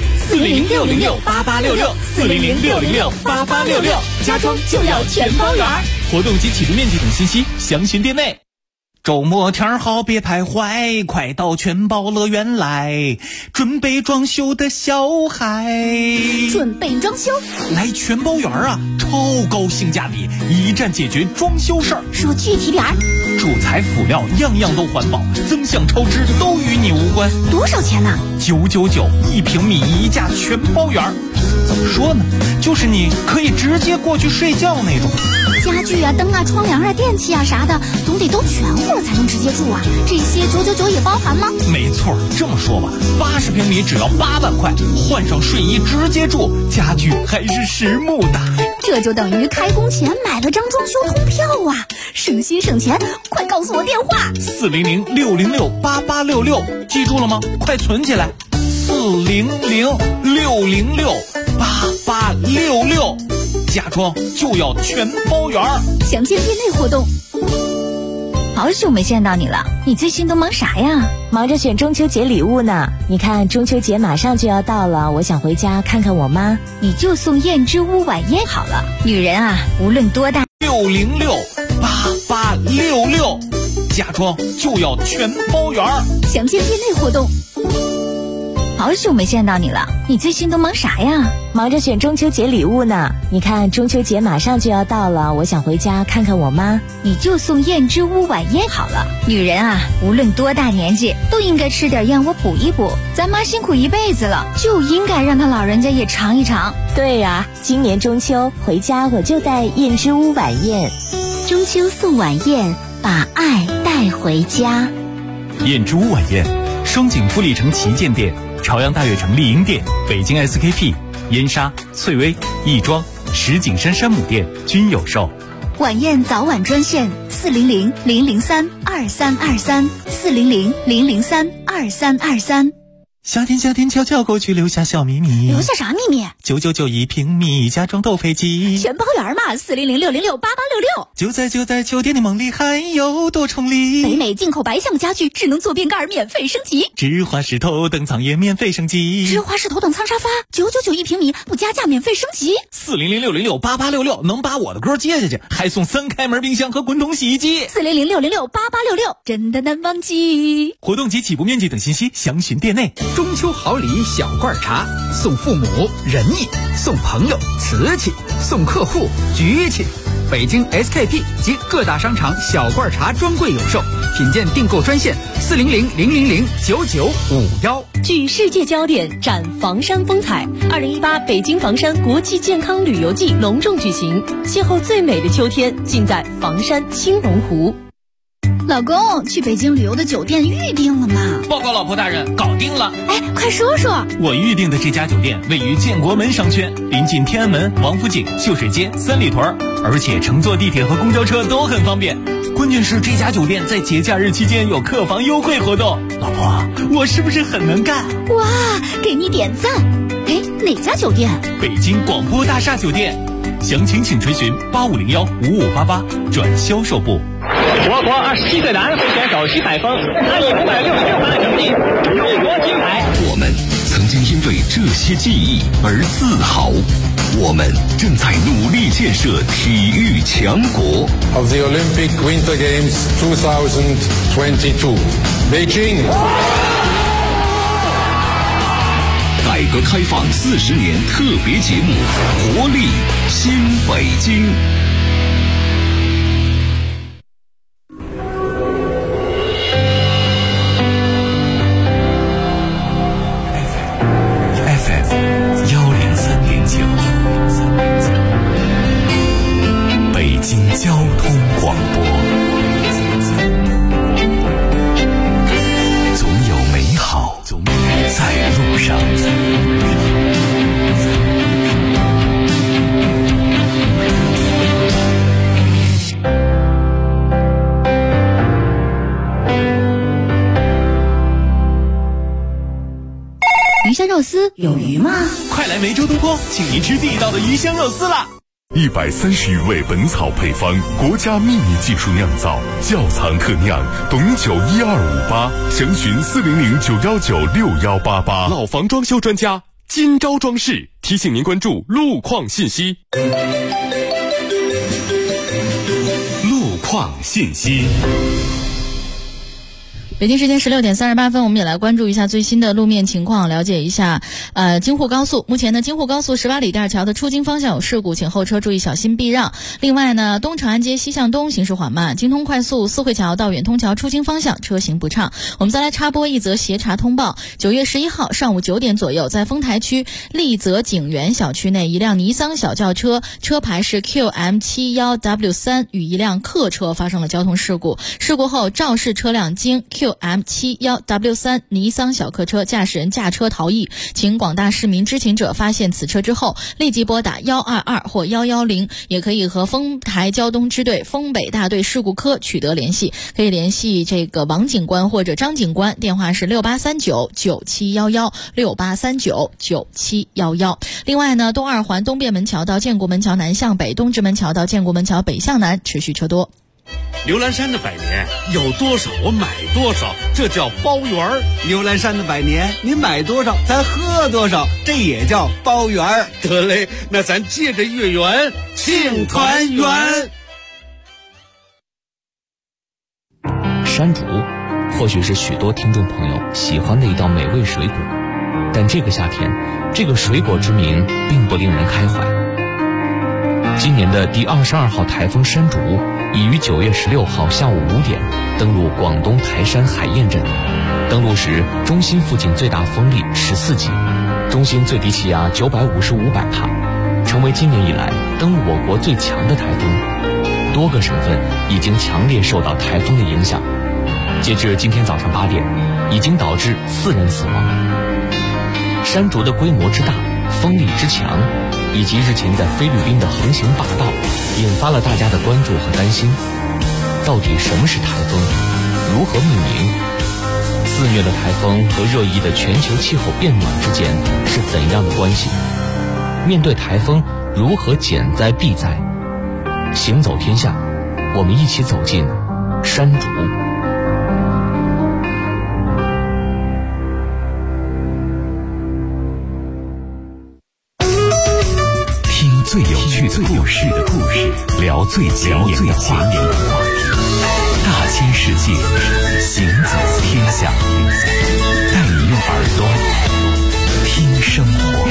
，400-606-8866，400-606-8866，家装就要全包圆。 活动及启动面积等信息，详询店内。周末天好别徘徊，快到全包乐园来，准备装修的小孩。 准备装修？ 来全包园超高性价比，一站解决装修事儿。 说具体点儿。 主材辅料样样都环保，增项超支都与你无关。 多少钱呢？ 999，1平米1价全包园。 怎么说呢？就是你可以直接过去睡觉那种。 家具啊、灯啊、窗帘啊、电器啊啥的，总得都全乎了才能直接住啊。这些999也包含吗？ 没错，这么说吧，80平米只要8万块，换上睡衣直接住，家具还是实木的。 这就等于开工前买了张装修通票啊，省心省钱！快告诉我电话 ：400-606-8866，记住了吗？快存起来，400-606-8866，家装就要全包圆。 详见店内活动。 好久没见到你了，你最近都忙啥呀？忙着选中秋节礼物呢。你看中秋节马上就要到了，我想回家看看我妈。你就送燕之屋晚宴好了。女人啊，无论多大 ，606-8866，家装就要全包圆。 详见店内活动。 好久没见到你了，你最近都忙啥呀？忙着选中秋节礼物呢。你看中秋节马上就要到了，我想回家看看我妈。你就送燕之屋晚宴好了。女人啊，无论多大年纪，都应该吃点燕窝补一补。咱妈辛苦一辈子了，就应该让她老人家也尝一尝。对呀，今年中秋回家我就带燕之屋晚宴。 中秋送晚宴，把爱带回家。 燕之屋晚宴，双井富力城旗舰店、朝阳大悦城丽婴店、北京 SKP、燕莎、翠微、亦庄、石景山山姆店均有售。 晚宴早晚专线400-003-2323，400-003-2323。 夏天悄悄过去，留下小秘密。 留下啥秘密 ？999一平米，家装斗飞机， 全包圆嘛！400-606-8866。 就在酒店的梦里，还有多重礼。 北美进口白象家具，智能坐便盖免费升级， 芝华士头等舱也免费升级， 芝华士头等舱沙发999一平米，不加价免费升级。 400-606-8866，能把我的歌接下去，还送3开门冰箱和滚筒洗衣机。 400-606-8866，真的难忘记。 活动及起步面积等信息详询店内。 中秋好礼小罐茶，送父母仁义，送朋友瓷器，送客户局气。北京 SKP 及各大商场小罐茶专柜有售，品鉴订购专线400-000-9951。 聚世界焦点，展房山风采。2018北京房山国际健康旅游季隆重举行，邂逅最美的秋天，尽在房山青龙湖。 老公，去北京旅游的酒店预定了吗？ 报告老婆大人，搞定了。 哎，快说说。 我预定的这家酒店位于建国门商圈，临近天安门、王府井、秀水街、三里屯，而且乘坐地铁和公交车都很方便。关键是这家酒店在节假日期间有客房优惠活动。老婆，我是不是很能干？ 哇，给你点赞。哎，哪家酒店？ 北京广播大厦酒店。详情请垂询8501-5588转销售部。 我国27岁男会选手徐海峰，他以566分成绩荣夺金牌。 我们曾经因为这些记忆而自豪，我们正在努力建设体育强国。 Of the Olympic Winter Games 2022, Beijing。 改革开放40年特别节目，活力新北京。 北京交通广播，总有美好在路上。 鱼香肉丝有鱼吗？ 快来梅州东坡，请您吃地道的鱼香肉丝啦 ！130余味本草配方，国家秘密技术酿造，窖藏特酿，董酒1258，详询400-919-6188。 老房装修专家金招装饰提醒您关注路况信息。 路况信息。 北京时间16点38分，我们也来关注一下最新的路面情况，了解一下京沪高速。目前呢，京沪高速18里店桥的出京方向有事故，请后车注意小心避让。另外呢，东长安街西向东行驶缓慢，京通快速四惠桥到远通桥出京方向车行不畅。我们再来插播一则协查通报：9月11号上午9点左右，在丰台区丽泽景园小区内，一辆尼桑小轿车，车牌是 QM71W3 与一辆客车发生了交通事故。事故后，肇事车辆经 QM71W3 尼桑小客车驾驶人驾车逃逸，请广大市民知情者发现此车之后，立即拨打122或110，也可以和丰台交通支队丰北大队事故科取得联系，可以联系这个王警官或者张警官，电话是68399711 68399711。另外呢，东二环东便门桥到建国门桥南向北，东直门桥到建国门桥北向南持续车多。 牛栏山的百年有多少我买多少，这叫包圆儿。 牛栏山的百年你买多少咱喝多少，这也叫包圆儿。 得嘞，那咱借着月圆庆团圆。 山竹或许是许多听众朋友喜欢的一道美味水果，但这个夏天，这个水果之名并不令人开怀。今年的第22号台风山竹已于9月16号下午5点登陆广东台山海晏镇。登陆时，中心附近最大风力14级，中心最低气压955百帕，成为今年以来登陆我国最强的台风。多个省份已经强烈受到台风的影响。截至今天早上8点，已经导致4人死亡。山竹的规模之大，风力之强，以及日前在菲律宾的横行霸道，引发了大家的关注和担心。到底什么是台风？如何命名？肆虐的台风和热议的全球气候变暖之间是怎样的关系？面对台风，如何减灾避灾？行走天下，我们一起走进山竹。 最有趣的故事，聊最前沿的话题，大千世界，行走天下，带你用耳朵听生活。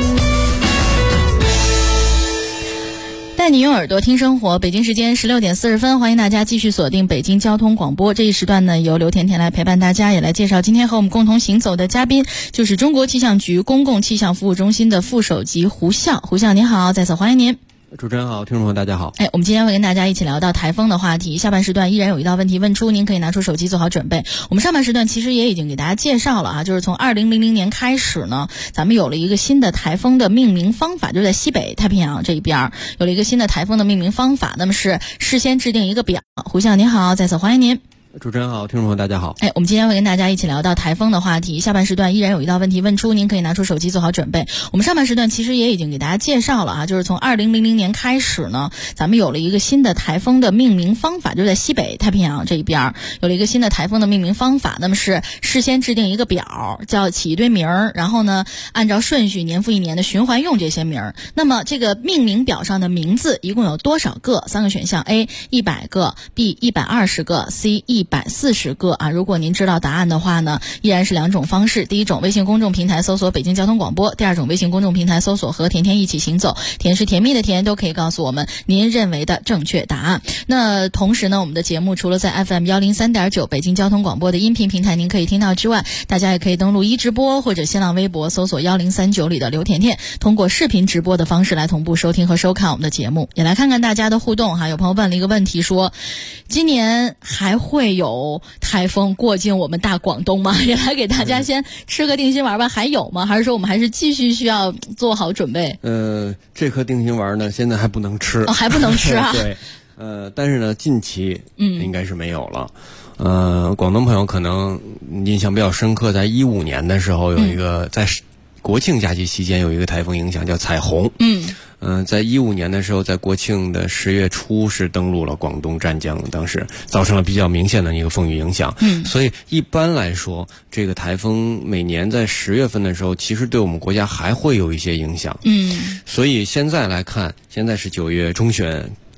带你用耳朵听生活。北京时间16点40分，欢迎大家继续锁定北京交通广播。这一时段呢，由刘甜甜来陪伴大家，也来介绍今天和我们共同行走的嘉宾，就是中国气象局公共气象服务中心的副首席胡笑。胡笑您好，在此欢迎您。 主持人好，听众朋友大家好。 我们今天会跟大家一起聊到台风的话题。下半时段依然有一道问题问出，您可以拿出手机做好准备。我们上半时段其实也已经给大家介绍了就是从2000年开始呢，咱们有了一个新的台风的命名方法，就是在西北太平洋这一边有了一个新的台风的命名方法，那么是事先制定一个表。胡笑您好，在此欢迎您。 主持人好，听众朋友大家好。 我们今天会跟大家一起聊到台风的话题。下半时段依然有一道问题问出，您可以拿出手机做好准备。我们上半时段其实也已经给大家介绍了就是从2000年开始呢，咱们有了一个新的台风的命名方法，就是在西北太平洋这一边有了一个新的台风的命名方法，那么是事先制定一个表，叫起一堆名儿，然后呢按照顺序年复一年的循环用这些名儿。那么这个命名表上的名字一共有多少个？3个选项 A 100个 B 120个 C 140个如果您知道答案的话呢，依然是2种方式。第一种，微信公众平台搜索北京交通广播；第二种，微信公众平台搜索和甜甜一起行走，甜是甜蜜的甜，都可以告诉我们您认为的正确答案。那同时呢，我们的节目除了在 FM 103.9北京交通广播的音频平台您可以听到之外，大家也可以登录直播或者新浪微博搜索1039里的刘甜甜，通过视频直播的方式来同步收听和收看我们的节目。也来看看大家的互动有朋友问了一个问题，说今年还会有台风过境我们大广东吗？也来给大家先吃个定心丸吧，还有吗？还是说我们还是继续需要做好准备？ 这颗定心丸呢，现在还不能吃， 还不能吃啊？ 对，但是呢，近期应该是没有了。广东朋友可能印象比较深刻，在15年的时候有一个在国庆假期期间有一个台风影响叫彩虹。在15年的时候，在国庆的10月初是登陆了广东湛江，当时造成了比较明显的一个风雨影响。所以一般来说，这个台风每年在10月份的时候，其实对我们国家还会有一些影响。所以现在来看，现在是9月中旬，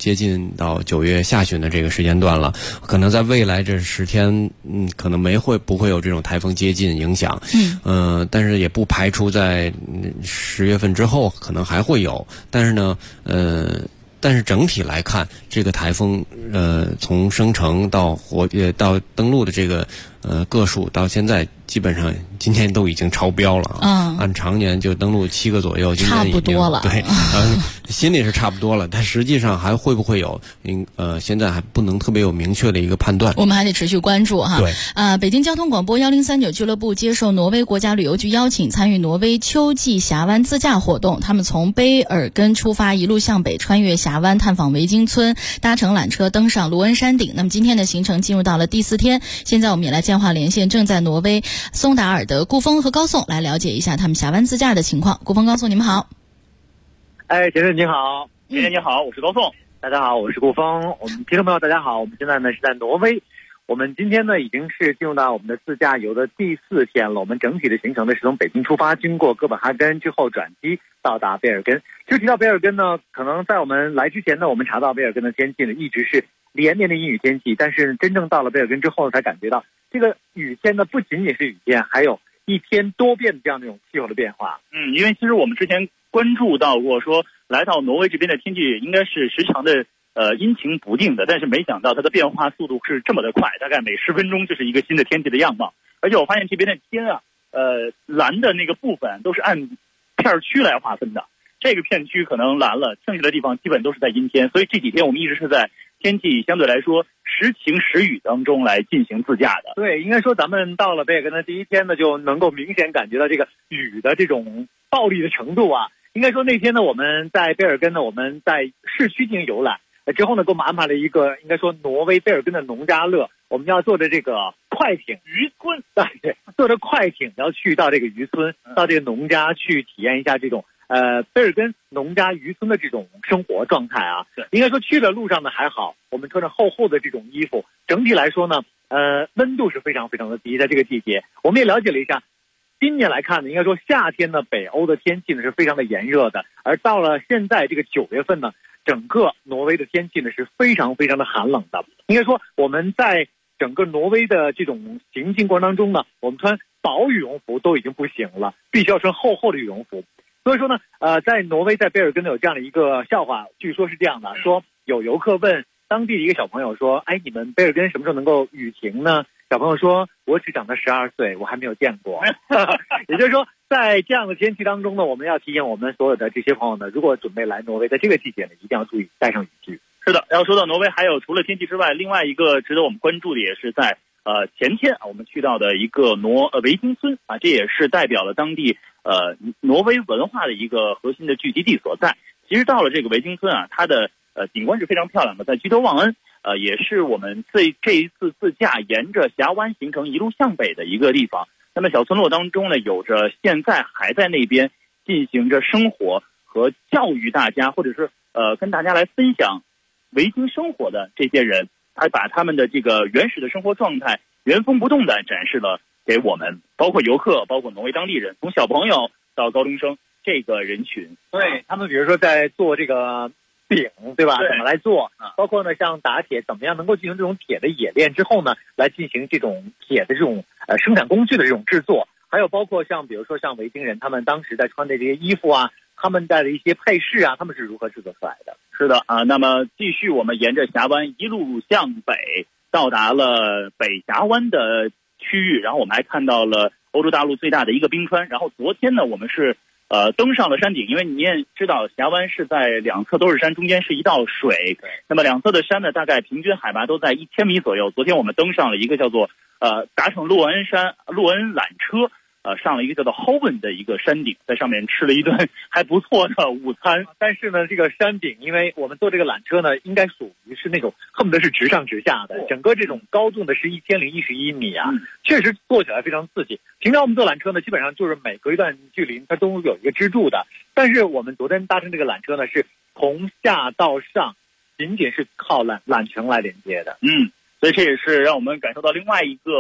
接近到9月下旬的这个时间段了，可能在未来这10天，可能不会有这种台风接近影响，但是也不排除在10月份之后可能还会有，但是整体来看，这个台风从生成到到登陆的这个个数到现在基本上今天都已经超标了啊。按常年就登陆7个左右，今天已经差不多了。 对，心里是差不多了，但实际上还会不会有？现在还不能特别有明确的一个判断。 我们还得持续关注哈。 对， 北京交通广播1039俱乐部接受挪威国家旅游局邀请，参与挪威秋季峡湾自驾活动。他们从卑尔根出发，一路向北，穿越峡湾，探访维京村，搭乘缆车登上卢恩山顶。那么今天的行程进入到了第4天，现在我们也来电话连线正在挪威松达尔的顾峰和高颂，来了解一下他们峡湾自驾的情况。顾峰、高颂，你们好。 先生您好。先生您好，我是高颂。大家好，我是顾峰。我们听众朋友大家好，我们现在呢是在挪威。我们今天呢已经是进入到我们的自驾游的第4天了。我们整体的行程呢是从北京出发，经过哥本哈根之后转机到达贝尔根。就提到贝尔根呢，可能在我们来之前呢，我们查到贝尔根的天气呢一直是连绵的阴雨天气，但是真正到了贝尔根之后才感觉到这个雨天呢不仅仅是雨天，还有一天多变的这样的一种气候的变化。 因为其实我们之前关注到过说来到挪威这边的天气应该是时常的阴晴不定的，但是没想到它的变化速度是这么的快，大概每10分钟就是一个新的天气的样貌。而且我发现这边的天啊，蓝的那个部分都是按片区来划分的，这个片区可能蓝了，剩下的地方基本都是在阴天，所以这几天我们一直是在天气相对来说时晴时雨当中来进行自驾的。 对，应该说咱们到了贝尔根的第1天呢，就能够明显感觉到这个雨的这种暴力的程度啊。应该说那天呢，我们在贝尔根呢，我们在市区进行游览，之后呢，给我们安排了一个应该说挪威贝尔根的农家乐，我们要坐着这个快艇渔村，对，坐着快艇要去到这个渔村，到这个农家去体验一下这种贝尔根农家渔村的这种生活状态啊。应该说去的路上呢还好，我们穿着厚厚的这种衣服，整体来说呢，温度是非常非常的低，在这个季节，我们也了解了一下。今年来看呢，应该说夏天呢，北欧的天气呢是非常的炎热的，而到了现在这个9月份呢，整个挪威的天气呢是非常非常的寒冷的。应该说我们在整个挪威的这种行进过程当中呢，我们穿薄羽绒服都已经不行了，必须要穿厚厚的羽绒服。所以说呢，在挪威在贝尔根呢有这样的一个笑话，据说是这样的，说有游客问当地的一个小朋友说，你们贝尔根什么时候能够雨停呢？小朋友说，我只长到12岁，我还没有见过。也就是说，在这样的天气当中呢，我们要提醒我们所有的这些朋友呢，如果准备来挪威的这个季节呢，一定要注意带上雨具。 是的，要说到挪威，还有除了天气之外，另外一个值得我们关注的也是在前天我们去到的一个维京村啊，这也是代表了当地挪威文化的一个核心的聚集地所在。其实到了这个维京村啊，它的景观是非常漂亮的，在居头望恩。也是我们这一次自驾沿着峡湾行程一路向北的一个地方。那么小村落当中呢，有着现在还在那边进行着生活和教育大家，或者是跟大家来分享维京生活的这些人，他把他们的这个原始的生活状态原封不动地展示了给我们，包括游客，包括挪威当地人，从小朋友到高中生这个人群。 对，他们比如说在做这个饼，对吧？怎么来做？包括呢，像打铁，怎么样能够进行这种铁的冶炼之后呢，来进行这种铁的这种生产工具的这种制作。还有包括像比如说像维京人，他们当时在穿的这些衣服啊，他们带的一些配饰啊，他们是如何制作出来的？ 是的啊，那么继续我们沿着峡湾一路向北，到达了北峡湾的区域，然后我们还看到了欧洲大陆最大的一个冰川。然后昨天呢，我们是登上了山顶，因为你也知道峡湾是在两侧都是山，中间是一道水。那么两侧的山呢，大概平均海拔都在1000米左右。昨天我们登上了一个叫做达成洛恩缆车，上了一个叫做 Hoven 的一个山顶，在上面吃了一顿还不错的午餐。 但是呢，这个山顶，因为我们坐这个缆车呢，应该属于是那种恨不得是直上直下的，整个这种高度呢是1011米啊，确实坐起来非常刺激。平常我们坐缆车呢，基本上就是每隔一段距离它都有一个支柱的，但是我们昨天搭乘这个缆车呢，是从下到上，仅仅是靠缆绳来连接的。 所以这也是让我们感受到另外一个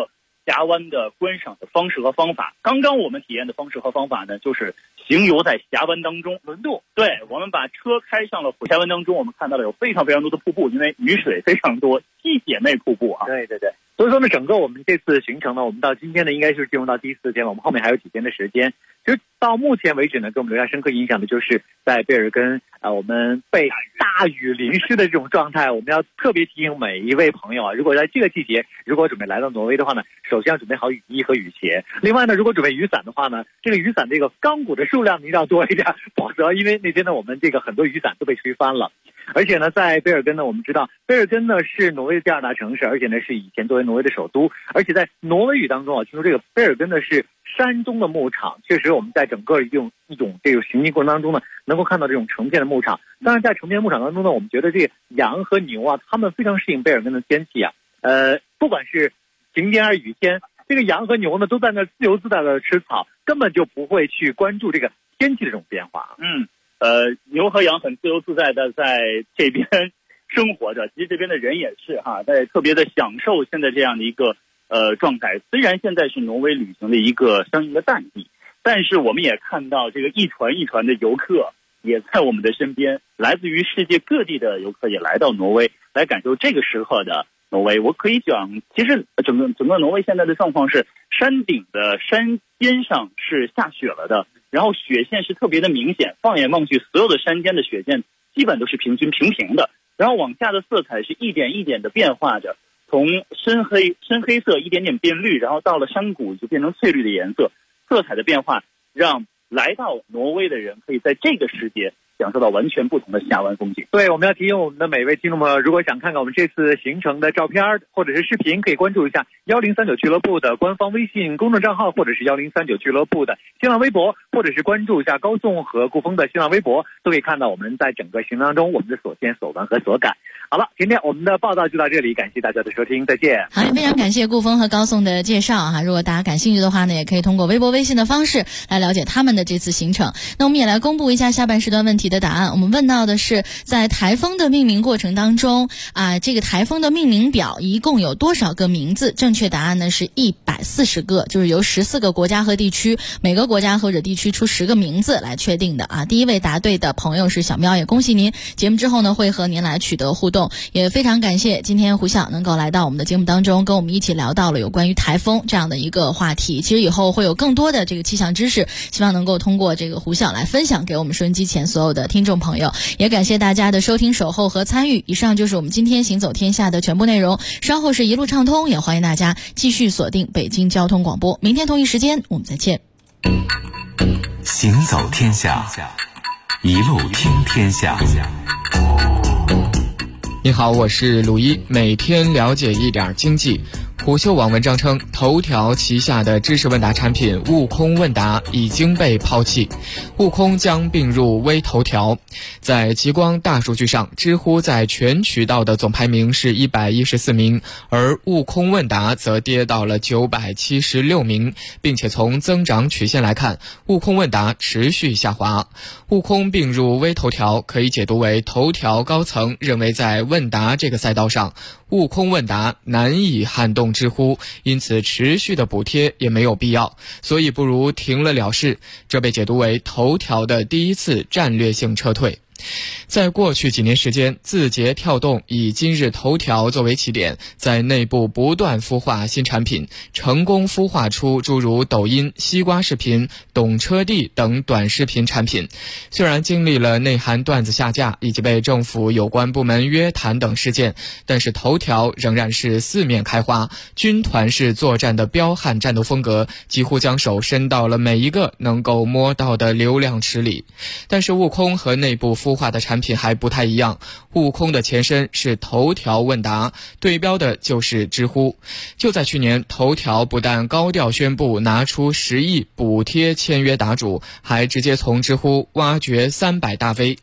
峡湾的观赏的方式和方法。刚刚我们体验的方式和方法呢，就是行游在峡湾当中轮渡。对，我们把车开上了峡湾当中，我们看到了有非常非常多的瀑布，因为雨水非常多，七姐妹瀑布啊。 对对对。所以说呢，整个我们这次行程呢，我们到今天呢，应该是进入到第4天了。我们后面还有几天的时间。其实到目前为止呢，给我们留下深刻印象的就是在贝尔根我们被大雨淋湿的这种状态。我们要特别提醒每一位朋友啊，如果在这个季节，如果准备来到挪威的话呢，首先要准备好雨衣和雨鞋。另外呢，如果准备雨伞的话呢，这个雨伞这个钢骨的数量一定要多一点，否则因为那天呢，我们这个很多雨伞都被吹翻了。而且呢，在贝尔根呢，我们知道贝尔根呢是挪威的第2大城市，而且呢是以前作为挪威的首都。而且在挪威语当中啊，听说这个贝尔根呢是山中的牧场。确实，我们在整个一种这个行进过程当中呢，能够看到这种成片的牧场。当然，在成片牧场当中呢，我们觉得这个羊和牛啊，它们非常适应贝尔根的天气啊。不管是晴天还是雨天，这个羊和牛呢都在那自由自在的吃草，根本就不会去关注这个天气的这种变化。 牛和羊很自由自在的在这边生活着，其实这边的人也是哈，在特别的享受现在这样的一个状态。虽然现在是挪威旅行的一个相应的淡季，但是我们也看到这个一船一船的游客也在我们的身边，来自于世界各地的游客也来到挪威，来感受这个时候的挪威。我可以讲，其实整个挪威现在的状况是，山顶的山尖上是下雪了的，然后雪线是特别的明显，放眼望去，所有的山间的雪线基本都是平平的，然后往下的色彩是一点一点的变化着，从深黑色一点点变绿，然后到了山谷就变成翠绿的颜色，色彩的变化让来到挪威的人可以在这个时节享受到完全不同的峡湾风景。 对，我们要提醒我们的每位听众们，如果想看看我们这次行程的照片或者是视频，可以关注一下1039俱乐部的官方微信公众账号，或者是1039俱乐部的新浪微博，或者是关注一下高颂和顾峰的新浪微博，都可以看到我们在整个行程当中我们的所见所闻和所感。好了，今天我们的报道就到这里，感谢大家的收听，再见。 好，也非常感谢顾峰和高颂的介绍哈。如果大家感兴趣的话呢，也可以通过微博、微信的方式来了解他们的这次行程。那我们也来公布一下下半时段问题的答案。我们问到的是，在台风的命名过程当中这个台风的命名表一共有多少个名字？正确答案呢是140个，就是由14个国家和地区，每个国家或者地区出10个名字来确定的啊。第一位答对的朋友是小喵，也恭喜您。节目之后呢，会和您来取得互动，也非常感谢今天胡晓能够来到我们的节目当中，跟我们一起聊到了有关于台风这样的一个话题。其实以后会有更多的这个气象知识，希望能够通过这个胡晓来分享给我们收音机前所有的听众朋友。也感谢大家的收听、守候和参与。以上就是我们今天行走天下的全部内容，稍后是一路畅通，也欢迎大家继续锁定北京交通广播。明天同一时间我们再见。 行走天下，一路听天下。 你好，我是鲁一，每天了解一点经济。虎嗅网文章称，头条旗下的知识问答产品悟空问答已经被抛弃，悟空将并入微头条。在极光大数据上，知乎在全渠道的总排名是114名，而悟空问答则跌到了976名，并且从增长曲线来看，悟空问答持续下滑。悟空并入微头条可以解读为头条高层认为在问答这个赛道上，悟空问答难以撼动知乎，因此持续的补贴也没有必要，所以不如停了了事。这被解读为头条的第一次战略性撤退。在过去几年时间，字节跳动以今日头条作为起点，在内部不断孵化新产品，成功孵化出诸如抖音、西瓜视频、懂车帝等短视频产品。虽然经历了内涵段子下架以及被政府有关部门约谈等事件，但是头条仍然是四面开花，军团式作战的彪悍战斗风格几乎将手伸到了每一个能够摸到的流量池里。但是悟空和内部孵化的产品还不太一样，悟空的前身是头条问答，对标的就是知乎。就在去年，头条不但高调宣布拿出10亿补贴签约答主，还直接从知乎挖掘300大 V。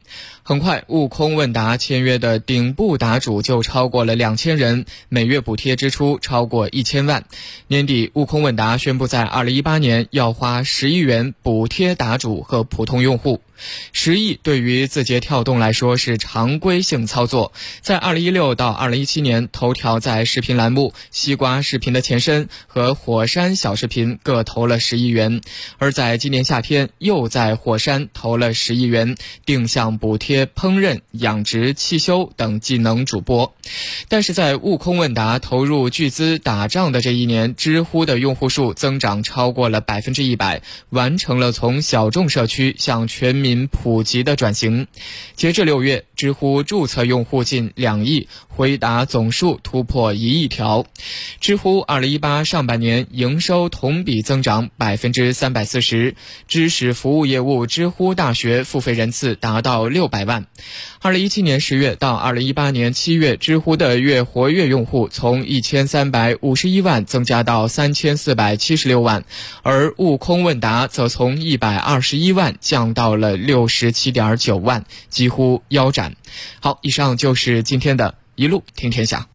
很快，悟空问答签约的顶部答主就超过了2000人，每月补贴支出超过1000万。年底，悟空问答宣布在2018年要花10亿元补贴答主和普通用户。10亿对于字节跳动来说是常规性操作。在2016到2017年，头条在视频栏目、西瓜视频的前身和火山小视频各投了10亿元，而在今年夏天又在火山投了10亿元，定向补贴烹饪、养殖、汽修等技能主播。但是在悟空问答投入巨资打仗的这一年，知乎的用户数增长超过了100%，完成了从小众社区向全民普及的转型。截至6月，知乎注册用户近2亿，回答总数突破1亿条。知乎2018上半年营收同比增长340%，知识服务业务知乎大学付费人次达到600万。2017年10月到2018年7月，知乎的月活跃用户从1351万增加到3476万，而悟空问答则从121万降到了67.9万，几乎腰斩。好，以上就是今天的一路听天下。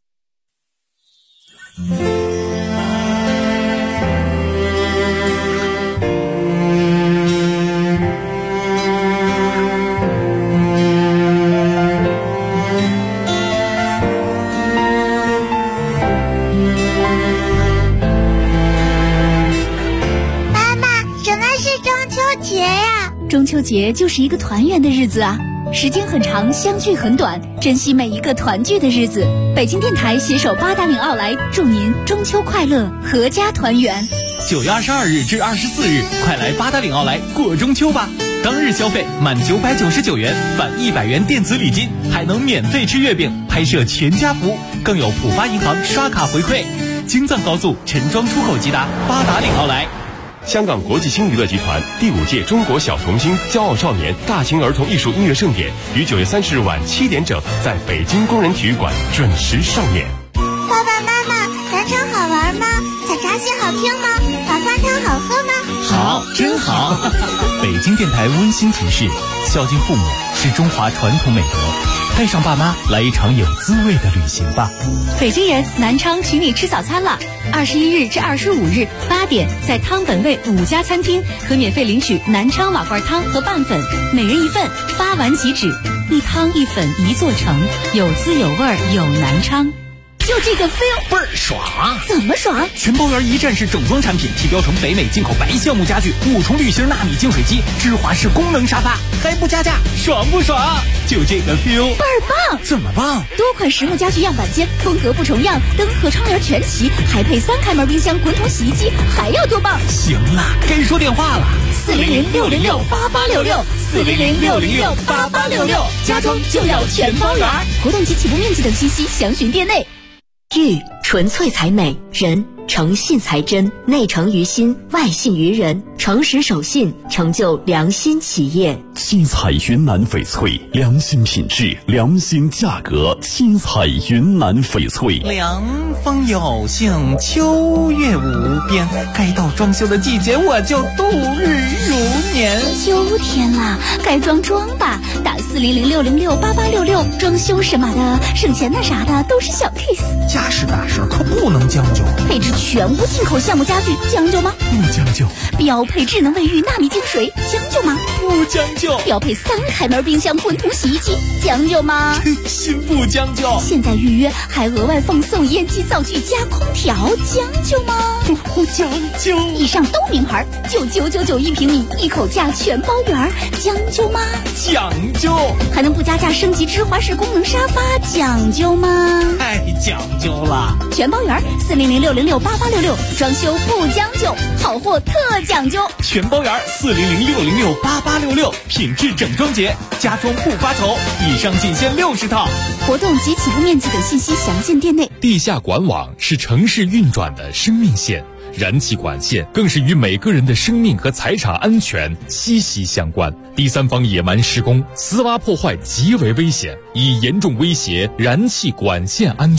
中秋节就是一个团圆的日子啊，时间很长，相聚很短，珍惜每一个团聚的日子。北京电台携手八达岭奥莱，祝您中秋快乐，阖家团圆。 9月22日至24日，快来八达岭奥莱过中秋吧！当日消费满999元返100元电子礼金，还能免费吃月饼，拍摄全家福，更有浦发银行刷卡回馈。京藏高速陈庄出口即达八达岭奥莱。 香港国际星娱乐集团第5届中国小童星骄傲少年大型儿童艺术音乐盛典于9月30日晚7点整在北京工人体育馆准时上演。 爸爸妈妈，南昌好玩吗？采茶戏好听吗？麻花汤好喝吗？ 好，真好。北京电台温馨提示：孝敬父母是中华传统美德，带上爸妈来一场有滋味的旅行吧。 北京人，南昌请你吃早餐了。21日至25日8点，在汤本味5家餐厅可免费领取南昌瓦罐汤和拌粉，每人1份，发完即止。一汤一粉一座城，有滋有味有南昌。就这个 feel 倍儿爽！ 怎么爽？ 全包圆一站式整装产品，提标成北美进口白橡木家具，5重滤芯纳米净水机，芝华士功能沙发，还不加价，爽不爽？就这个 feel 倍儿棒！ 怎么棒？ 多款实木家具样板间，风格不重样，灯和窗帘全齐，还配3开门冰箱、滚筒洗衣机，还要多棒？ 行了，该说电话了 ，400-606-8866，400-606-8866，家装就要全包圆。活动及起步面积等信息详询店内。 玉纯粹才美，人诚信才真，内诚于心，外信于人，诚实守信，成就良心企业。 七彩云南翡翠，良心品质，良心价格。七彩云南翡翠。 凉风有幸，秋月无边，该到装修的季节，我就度日如年。 秋天啦，该装吧，打400-606-8866，装修什么的，省钱的啥的都是小 case。 家事大事可不能将就， 配置全屋进口橡木家具，将就吗？ 不将就。 标配智能卫浴纳米净水，将就吗？ 不将就。 标配3开门冰箱、滚筒洗衣机，将就吗？ 心不将就。 现在预约还额外奉送烟机灶具加空调，将就吗？ 不将就。 以上都名牌，就999一平米，一口价全包圆，将就吗？ 讲究。 还能不加价升级芝华士功能沙发，讲究吗？ 太讲究了。 全包圆，400-606-8866，装修不将就，好货特讲究。 全包圆，400-606-8866，品质整装节，家装不发愁。以上仅限60套。 活动及起步面积等信息详见店内。 地下管网是城市运转的生命线，燃气管线更是与每个人的生命和财产安全息息相关。第三方野蛮施工、私挖破坏极为危险，已严重威胁燃气管线安全。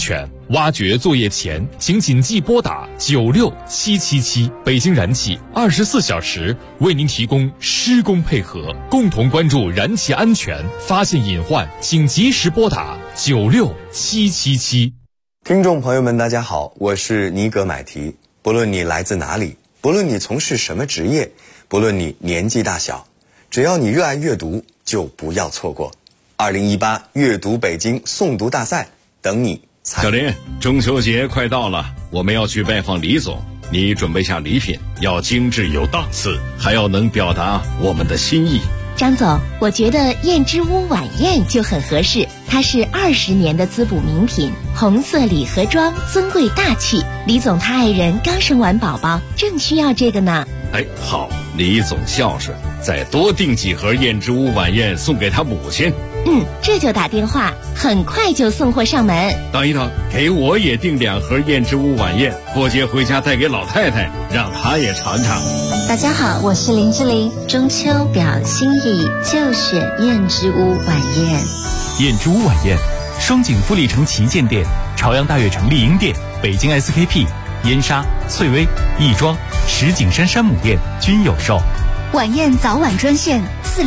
挖掘作业前，请谨记拨打96777。北京燃气24小时为您提供施工配合，共同关注燃气安全，发现隐患请及时拨打96777。 听众朋友们，大家好，我是尼格买提。不论你来自哪里，不论你从事什么职业，不论你年纪大小，只要你热爱阅读，就不要错过2018阅读北京诵读大赛，等你参与。 小林，中秋节快到了，我们要去拜访李总，你准备下礼品，要精致有档次，还要能表达我们的心意。 张总，我觉得燕之屋晚宴就很合适，它是20年的滋补名品，红色礼盒装，尊贵大气。李总他爱人刚生完宝宝，正需要这个呢。 哎，好，李总孝顺，再多订几盒燕之屋晚宴送给他母亲。 这就打电话，很快就送货上门。 等一等，给我也订2盒燕之屋晚宴，过节回家带给老太太，让她也尝尝。 大家好，我是林志玲，中秋表心意就选燕之屋晚宴。 燕之屋晚宴，双井富力城旗舰店、朝阳大悦城丽婴店、北京 SKP、燕莎、翠微、亦庄、石景山山姆店均有售。 晚宴早晚专线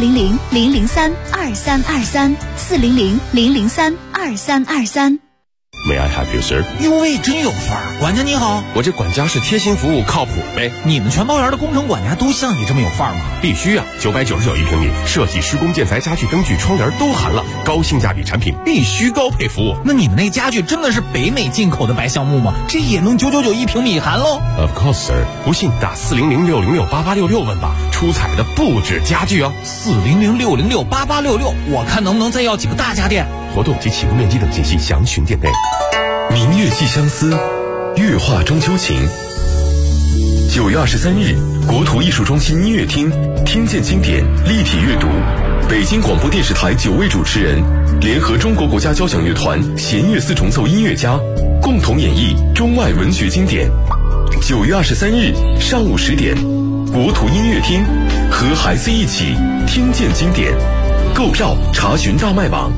400-003-2323，400-003-2323。 May I help you, sir？ 哟喂，真有范儿！管家你好， 我这管家是贴心服务，靠谱呗。 你们全包园的工程管家都像你这么有范儿吗？ 必须啊！999一平米，设计、施工、建材、家具、灯具、窗帘都含了，高性价比产品，必须高配服务。 那你们那家具真的是北美进口的白橡木吗？这也能999一平米含喽 ？Of course, sir。不信打400-606-8866问吧，出彩的不止家具哦。 400-606-8866，我看能不能再要几个大家电。 活动及启动面积等信息详询店内。 明月寄相思，月画中秋情。9月23日，国土艺术中心音乐厅，听见经典，立体阅读。北京广播电视台9位主持人联合中国国家交响乐团弦乐四重奏音乐家，共同演绎中外文学经典。9月23日上午10点，国土音乐厅，和孩子一起听见经典。购票查询大麦网。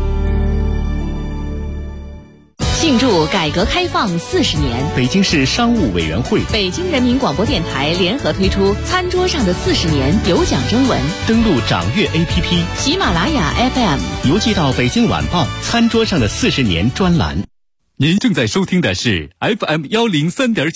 庆祝改革开放40年， 北京市商务委员会、 北京人民广播电台联合推出《餐桌上的40年》有奖征文。 登录掌阅 APP、 喜马拉雅 FM， 邮寄到《北京晚报》餐桌上的40年专栏。您正在收听的是 FM103.9。